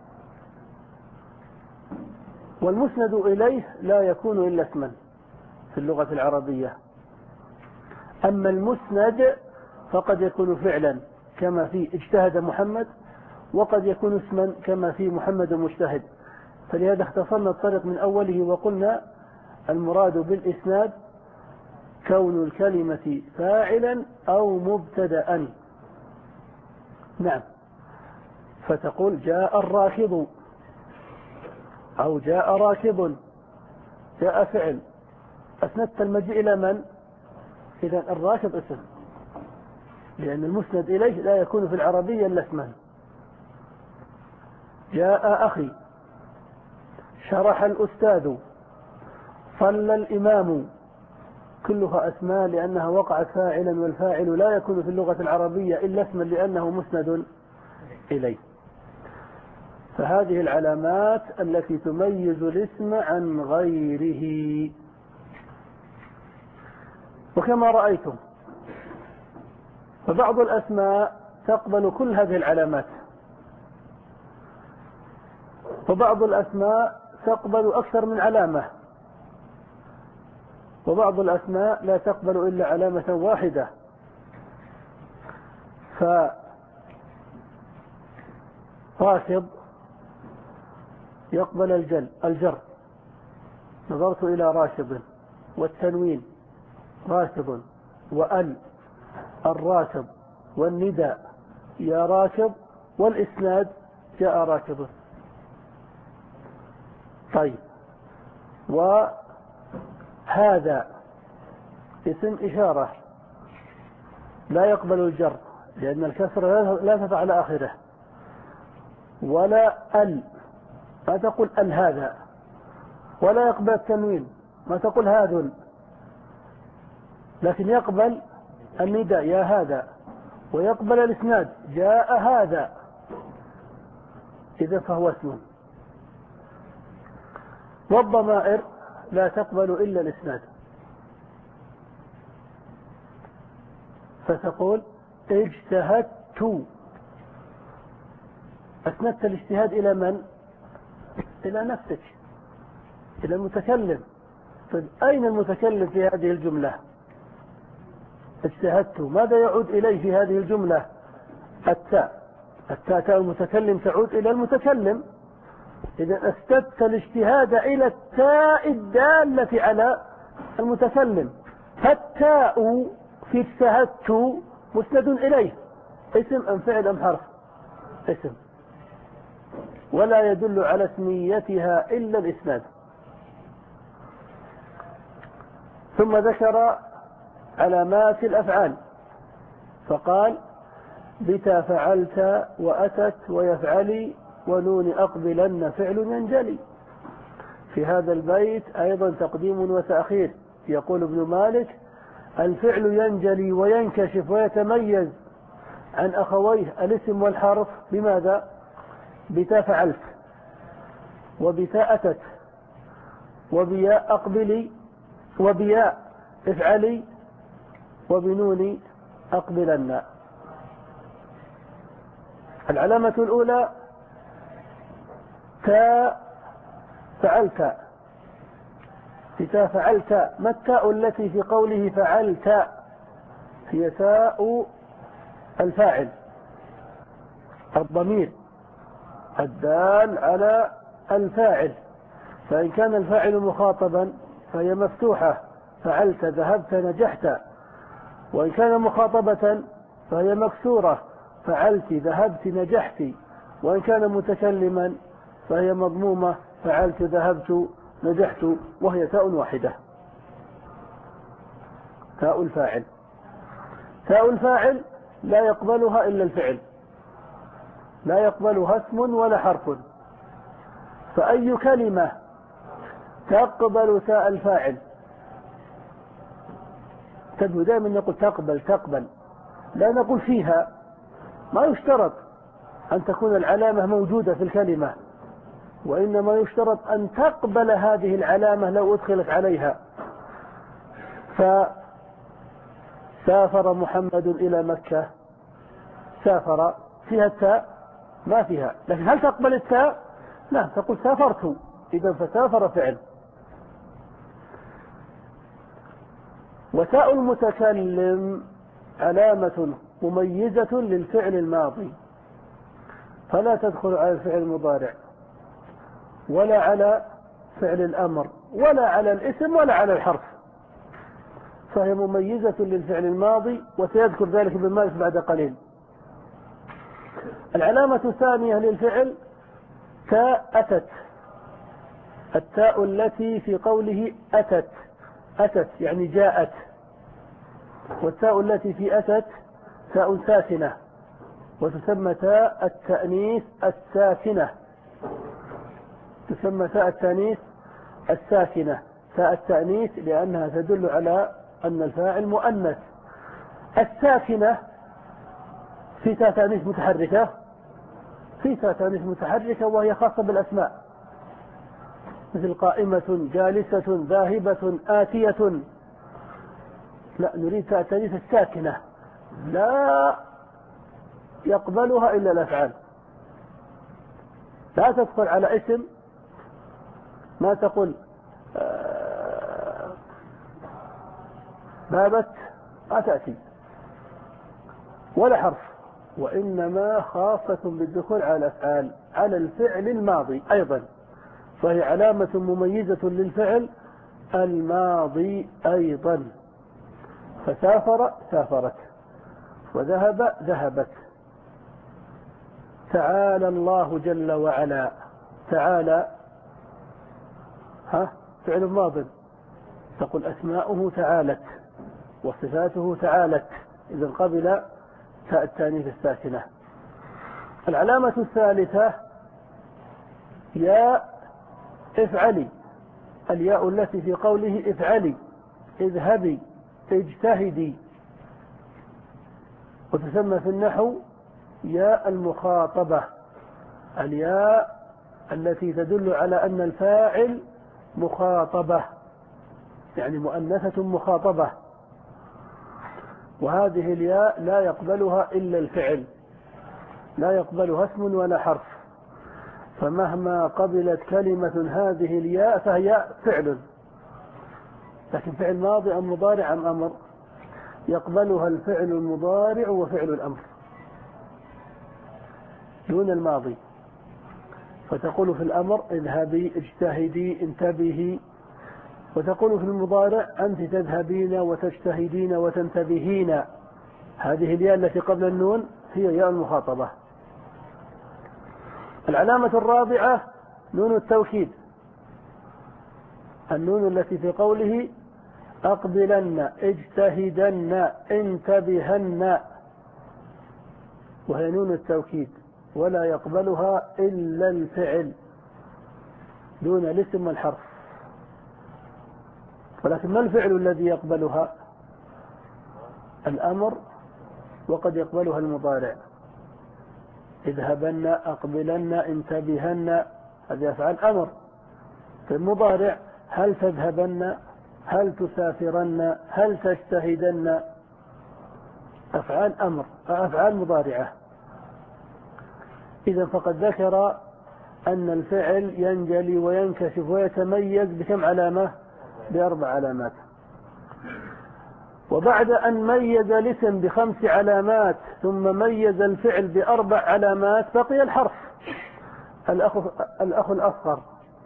والمسند إليه لا يكون إلا اسما في اللغة العربية، أما المسند فقد يكون فعلا كما في اجتهد محمد، وقد يكون اسما كما في محمد مجتهد. فلهذا اختصرنا الطريق من أوله وقلنا المراد بالإسناد كون الكلمة فاعلا أو مبتدأ. نعم، فتقول جاء الراكب أو جاء راكب، جاء فعل، أسندت المجيء إلى من؟ إذن الراكب اسم، لأن المسند إليه لا يكون في العربية إلا اسما. جاء أخي، شرح الأستاذ، صلى الإمام، كلها أسماء لأنها وقعت فاعلا، والفاعل لا يكون في اللغة العربية إلا اسما لأنه مسند إليه. فهذه العلامات التي تميز الاسم عن غيره. وكما رأيتم فبعض الأسماء تقبل كل هذه العلامات، وبعض الأسماء تقبل أكثر من علامة، وبعض الأسماء لا تقبل إلا علامة واحدة. فراشد يقبل الجل الجر، نظرت إلى راشد، والتنوين راشد، وأل الراشد، والنداء يا راشد، والإسناد جاء راشد. طيب، وهذا اسم إشارة لا يقبل الجر لأن الكسر لا تقع على آخره، ولا ال ما تقول ال هذا، ولا يقبل التنوين ما تقول هذا، لكن يقبل النداء يا هذا، ويقبل الإسناد جاء هذا، إذا فهو اسم. والضمائر لا تقبل إلا الإسناد، فتقول اجتهدت، أسندت الاجتهاد إلى من؟ إلى نفسك، إلى المتكلم. طيب أين المتكلم في هذه الجملة؟ اجتهدت، ماذا يعود إليه في هذه الجملة؟ التاء، التاء تاء المتكلم تعود إلى المتكلم. إذا أسندت الاجتهاد إلى التاء الدالة على المتكلم، فالتاء في اجتهدت مسند إليه، اسم أم فعل أم حرف؟ اسم، ولا يدل على اسميتها إلا الإسناد. ثم ذكر علامات الأفعال فقال بتا فعلت وأتت ويفعلي ونون أقبلن فعل ينجلي. في هذا البيت أيضا تقديم وتأخير. يقول ابن مالك الفعل ينجلي وينكشف ويتميز عن أخويه الاسم والحرف بماذا؟ بتا فعلت، وبتا أتت، وبياء أقبلي، وبياء افعلي، وبنون أقبلن. العلامة الأولى تاء فعلت، بتا فعلت. ما التاء التي في قوله فعلت؟ هي تاء الفاعل، الضمير الدال على الفاعل. فإن كان الفاعل مخاطبا فهي مفتوحة، فعلت ذهبت نجحت. وإن كان مخاطبة فهي مكسورة، فعلت ذهبت نجحت. وإن كان متكلما فهي مضمومة، فعلت ذهبت نجحت، وهي تاء واحدة، تاء الفاعل. تاء الفاعل لا يقبلها إلا الفعل، لا يقبلها اسم ولا حرف. فأي كلمة تقبل تاء الفاعل؟ تبدو دائما نقول تقبل تقبل، لا نقول فيها. ما يشترط أن تكون العلامة موجودة في الكلمة، وإنما يشترط أن تقبل هذه العلامة لو أدخلت عليها. فسافر محمد إلى مكة، سافر فيها التاء؟ ما فيها. لكن هل تقبل التاء؟ لا، تقول سافرت، إذا فسافر فعل. وتاء المتكلم علامة مميزة للفعل الماضي، فلا تدخل على الفعل المضارع ولا على فعل الأمر ولا على الاسم ولا على الحرف، فهي مميزة للفعل الماضي، وسيذكر ذلك ابن مالك بعد قليل. العلامة الثانية للفعل تاء أتت، التاء التي في قوله أتت، أتت يعني جاءت. والتاء التي في أتت تاء ساكنة، وتسمى تاء التأنيث الساكنة، تسمى تاء التأنيث الساكنة، تاء التأنيث لأنها تدل على أن الفاعل مؤنث. الساكنة في تاء تأنيث متحركة، في تاء تأنيث متحركة وهي خاصة بالأسماء، مثل قائمة، جالسة، ذاهبة، آتية. لا، نريد تاء التأنيث الساكنة لا يقبلها إلا الأفعال، لا تدخل على اسم. ما تقول بابت، ما تأتي، ولا حرف، وإنما خاصة بالدخول على الأفعال، على الفعل الماضي أيضا، فهي علامة مميزة للفعل الماضي أيضا. فسافر سافرت، وذهب ذهبت. تعالى الله جل وعلا، تعالى ها فعل ماض، تقول أسماؤه تعالت وصفاته تعالت، إذا قبل تاء التانيث الساكنة. العلامة الثالثة ياء افعلي، الياء التي في قوله افعلي، اذهبي، اجتهدي. وتسمى في النحو ياء المخاطبة، الياء التي تدل على أن الفاعل مخاطبة، يعني مؤنثة مخاطبة، وهذه الياء لا يقبلها إلا الفعل، لا يقبلها اسم ولا حرف، فمهما قبلت كلمة هذه الياء فهي فعل، لكن فعل ماضي أم مضارع أم أمر؟ يقبلها الفعل المضارع وفعل الأمر دون الماضي. فتقول في الأمر اذهبي، اجتهدي، انتبهي، وتقول في المضارع أنت تذهبين وتجتهدين وتنتبهين. هذه الياء التي قبل النون هي ياء المخاطبة. العلامة الرابعة نون التوكيد، النون التي في قوله أقبلن، اجتهدن، انتبهن، وهي نون التوكيد، ولا يقبلها إلا الفعل دون الاسم والحرف. ولكن ما الفعل الذي يقبلها؟ الأمر، وقد يقبلها المضارع، اذهبن، أقبلن، انتبهن، هذه أفعال أمر. في المضارع هل تذهبن، هل تسافرن، هل تجتهدن، أفعال أمر، أفعال مضارعة. إذا فقد ذكر أن الفعل ينجلي وينكشف ويتميز بكم علامة؟ بأربع علامات. وبعد أن ميز الاسم بخمس علامات ثم ميز الفعل بأربع علامات بقي الحرف، الأخ, الأخ الأصغر،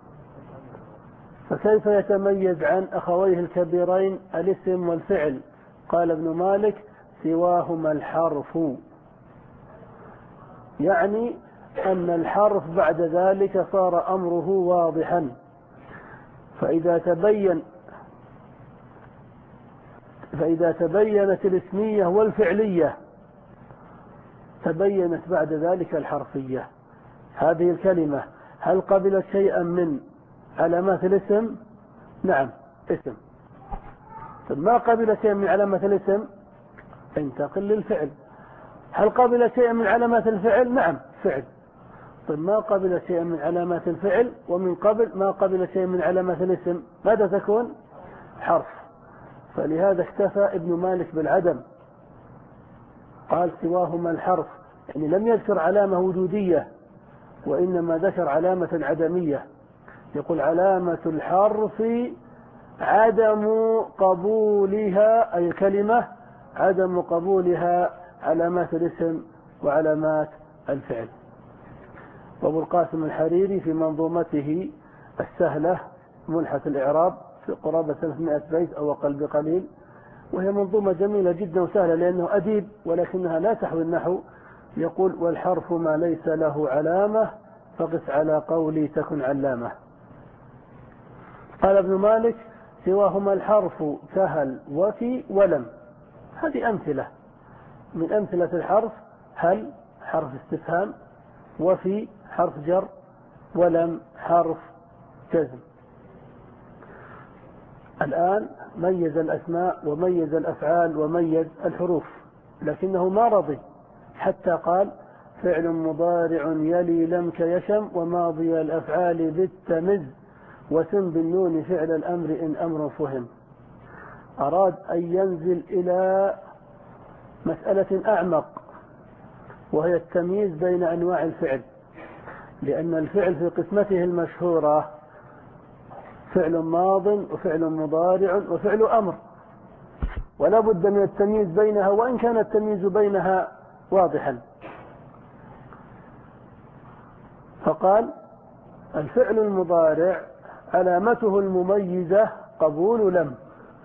فكيف يتميز عن أخويه الكبيرين الاسم والفعل؟ قال ابن مالك سواهما الحرف، يعني أن الحرف بعد ذلك صار أمره واضحا. فإذا تبين فإذا تبينت الاسمية والفعلية تبينت بعد ذلك الحرفية. هذه الكلمة هل قبلت شيئا من علامات الاسم؟ نعم، اسم. ما قبلت شيئا من علامات الاسم انتقل للفعل. هل قبلت شيئا من علامات الفعل؟ نعم، فعل. طيب ما قبلت شيئا من علامات الفعل، ومن قبل ما قبلت شيئا من علامات الاسم، ماذا تكون؟ حرف. فلهذا اكتفى ابن مالك بالعدم، قال سواهما الحرف، يعني لم يذكر علامة وجودية وإنما ذكر علامة عدمية. يقول علامة الحرف عدم قبولها، أي الكلمة عدم قبولها علامات الاسم وعلامات الفعل. وابو القاسم الحريري في منظومته السهلة ملحة الإعراب في قرابة ثلاثمائة بيت أو أقل بقليل، وهي منظومة جميلة جدا وسهلة لأنه أديب ولكنها لا تحوي النحو. يقول والحرف ما ليس له علامة فقس على قولي تكن علامة. قال ابن مالك سواهما الحرف كهل وفي ولم. هذه أمثلة من أمثلة الحرف: هل حرف استفهام، وفي حرف جر، ولم حرف جزم. الآن ميز الأسماء وميز الأفعال وميز الحروف، لكنه ما رضي حتى قال فعل مضارع يلي لم كيشم وماضي الأفعال بالتمز وسم بالنون فعل الأمر إن أمر فهم. أراد أن ينزل إلى مسألة أعمق، وهي التمييز بين أنواع الفعل، لأن الفعل في قسمته المشهورة فعل ماض وفعل مضارع وفعل أمر، ولا بد من التمييز بينها وإن كان التمييز بينها واضحا. فقال الفعل المضارع علامته المميزة قبول لم،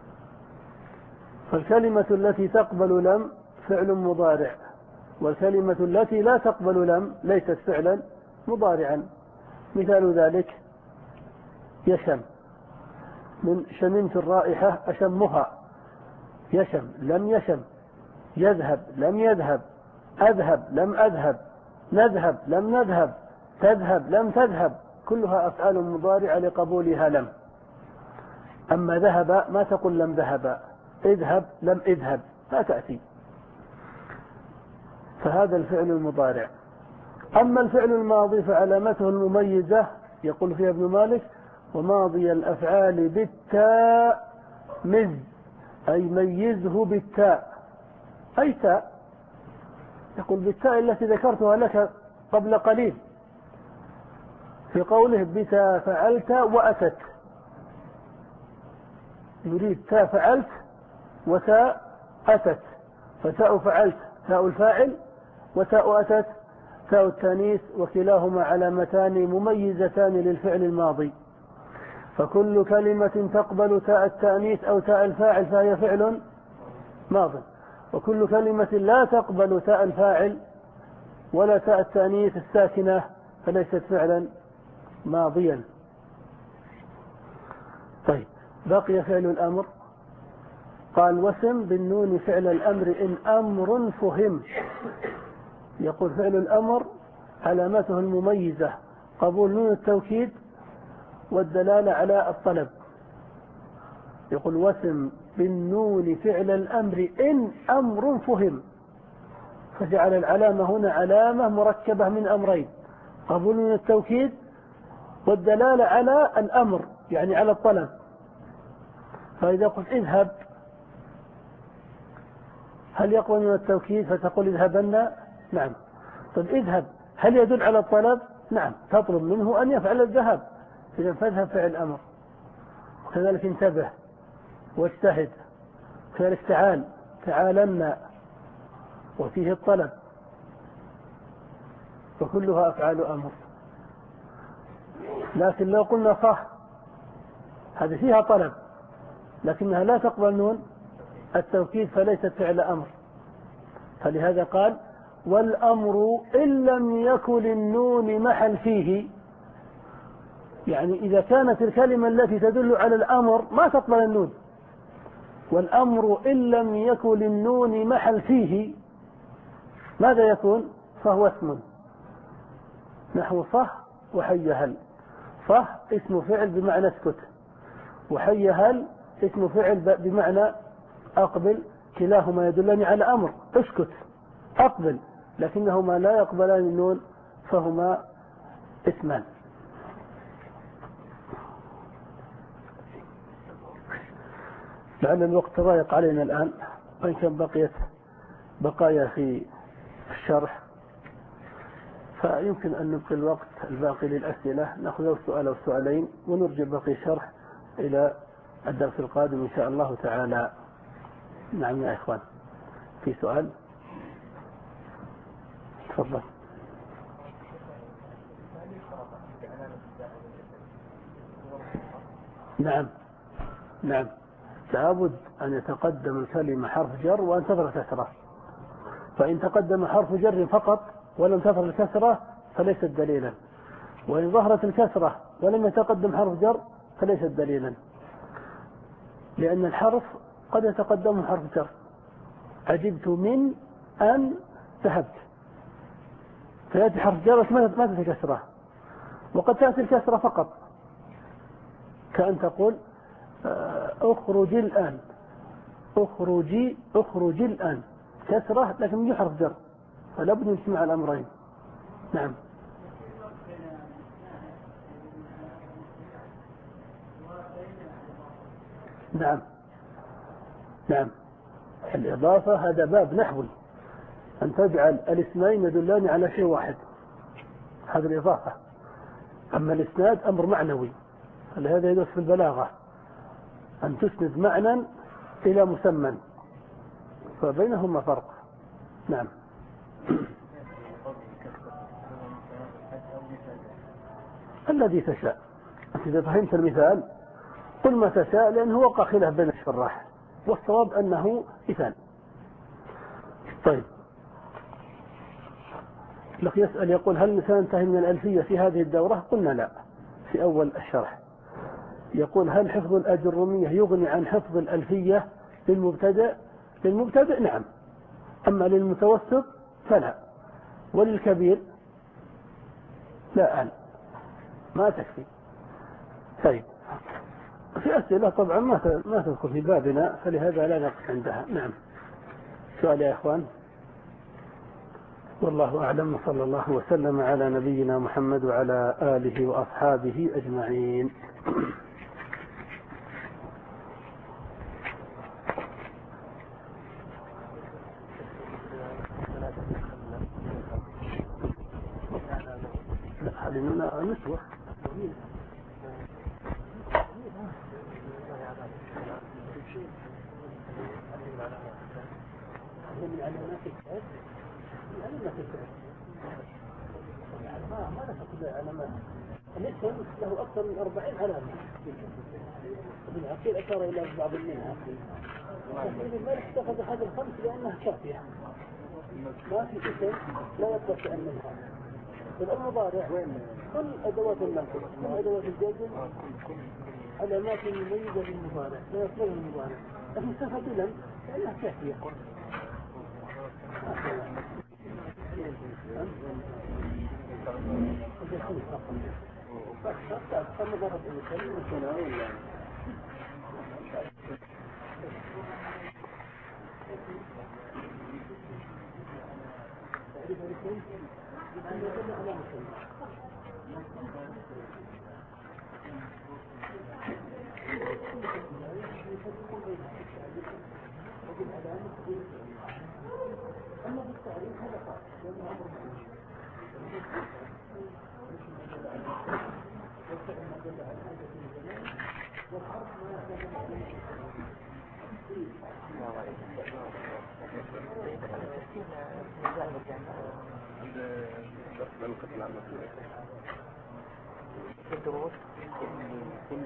فالكلمة التي تقبل لم فعل مضارع، والكلمة التي لا تقبل لم ليست فعلا مضارعا. مثال ذلك يشم، من شممت الرائحة أشمها، يشم لم يشم، يذهب لم يذهب، أذهب لم أذهب، نذهب لم نذهب، تذهب لم تذهب، كلها أفعال مضارعة لقبولها لم. أما ذهب ما تقول لم ذهب، اذهب لم اذهب، ما تأتي. فهذا الفعل المضارع. أما الفعل الماضي فعلامته المميزة يقول فيها ابن مالك: وماضي الأفعال بالتاء مز، أي ميزه بالتاء، أي تاء، يقول بالتاء التي ذكرتها لك قبل قليل في قوله بتا فعلت وأتت، يريد تاء فعلت وتاء أتت، فتاء فعلت تاء الفاعل، وتاء أتت تاء التانيث، وكلاهما علامتان مميزتان للفعل الماضي. فكل كلمة تقبل تاء التانيث أو تاء الفاعل فهي فعل ماضي، وكل كلمة لا تقبل تاء الفاعل ولا تاء التانيث الساكنة فليست فعلا ماضيا. طيب، بقي فعل الأمر. قال: وسم بالنون فعل الأمر إن أمر فهم. يقول فعل الأمر علامته المميزة قبول نون التوكيد والدلالة على الطلب. يقول: وسم بالنون فعل الأمر إن أمر فهم، فجعل العلامة هنا علامة مركبة من أمرين: قبول نون التوكيد والدلالة على الأمر، يعني على الطلب. فإذا قلت اذهب، هل يقبل نون التوكيد فتقول اذهبن؟ نعم. طيب اذهب هل يدل على الطلب؟ نعم، تطلب منه أن يفعل الذهاب، إذا فاذهب فعل أمر. وكذلك انتبه واجتهد، كذلك تعال تعالنا، وفيه الطلب، فكلها أفعال أمر. لكن لو قلنا صح، هذه فيها طلب لكنها لا تقبل نون التوكيد فليست فعل أمر. فلهذا قال: والأمر إن لم يكن النون محل فيه، يعني إذا كانت الكلمة التي تدل على الأمر ما تقبل النون. والأمر إن لم يكن النون محل فيه ماذا يكون؟ فهو اسم، نحو صح وحي هل. صح اسم فعل بمعنى اسكت، وحي هل اسم فعل بمعنى أقبل، كلاهما يدلان على أمر، اسكت أقبل، لكنهما لا يقبلان النون فهما اسمان. لأن الوقت ضايق علينا الآن، وإن كان بقيت بقايا في الشرح فيمكن أن نبقي الوقت الباقي للأسئلة، نأخذ سؤال أو سؤالين ونرجع بقي الشرح إلى الدرس القادم إن شاء الله تعالى. نعم يا إخوان، في سؤال؟ تفضل. نعم نعم، لابد أن يتقدم الكلمة حرف جر وأن تظهر كسرة، فإن تقدم حرف جر فقط ولم تظهر الكسرة فليست دليلا، وإن ظهرت الكسرة ولم يتقدم حرف جر فليست دليلا، لأن الحرف قد يتقدم حرف جر. عجبت من أن ذهبت، فيأتي حرف جر ما تأتي كسرة، وقد تأتي الكسرة فقط، كأن تقول اخرجي الآن، اخرجي اخرجي الآن، كسرة لكن من حرف جر، فلا بد من سماع الأمرين. نعم نعم نعم، الإضافة هذا باب نحوي، أن تجعل الاسمين يدلان على شيء واحد، هذا الإضافة. أما الإسناد أمر معنوي، فلهذا يدرس في البلاغة أن تسند معنى إلى مسمى، فبينهما فرق. نعم الذي تشاء، إذا فهمت المثال قل ما تشاء، لأنه وقع خلاف بين الشراح، والصواب أنه مثال. طيب، لك يسأل يقول: هل سننتهي من الألفية في هذه الدورة؟ قلنا لا في أول الشرح. يقول: هل حفظ الأجرمية يغني عن حفظ الألفية للمبتدئ؟ للمبتدئ نعم، أما للمتوسط فلا، وللكبير لا أن ما تكفي. طيب، في أسئلة طبعا ما ما تدخل في بابنا، فلهذا لا نقف عندها. نعم، سؤال يا إخوان. والله أعلم، وصلى الله وسلم على نبينا محمد وعلى آله وأصحابه أجمعين. لا نسوة من علامات الكتاب، من علامات الكتاب ما ما له كل علامات. الاسم له أكثر من أربعين علامة. ابن عقيل أشار إلى بعض منها، لكن ما اتخذ هذه الخمس لأنها كافية. ما في اسم لا يتصل منها. المضارع كل أدوات النصب، كل أدوات الجزم علامات مميزة للمضارع لا يصلها المضارع. لكن صفة لم لأنها كافية. أما بالتعريف هذا خاص لأنه أمر معين. والفعل ما دل على حدث الزمان والحرف ما يحتاج عليه. عند القسم العامة في الدروس كل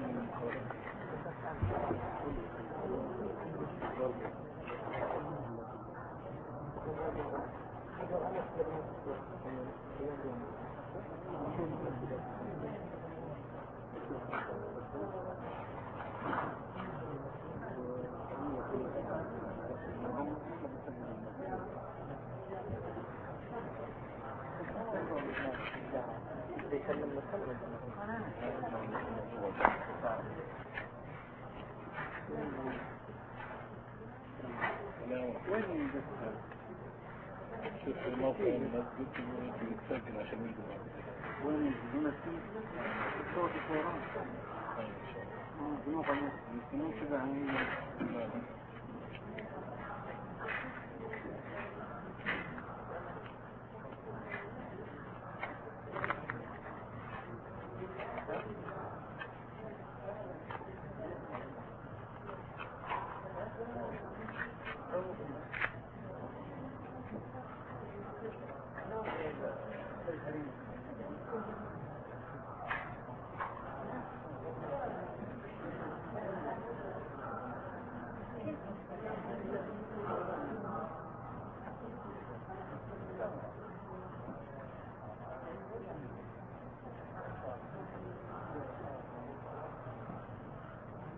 وين شوف الموقع المسجد يتسجل عشان يجي وين هنا في صوت الطيران اه بنوقع المسجد كذا عن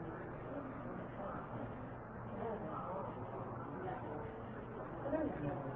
Thank you.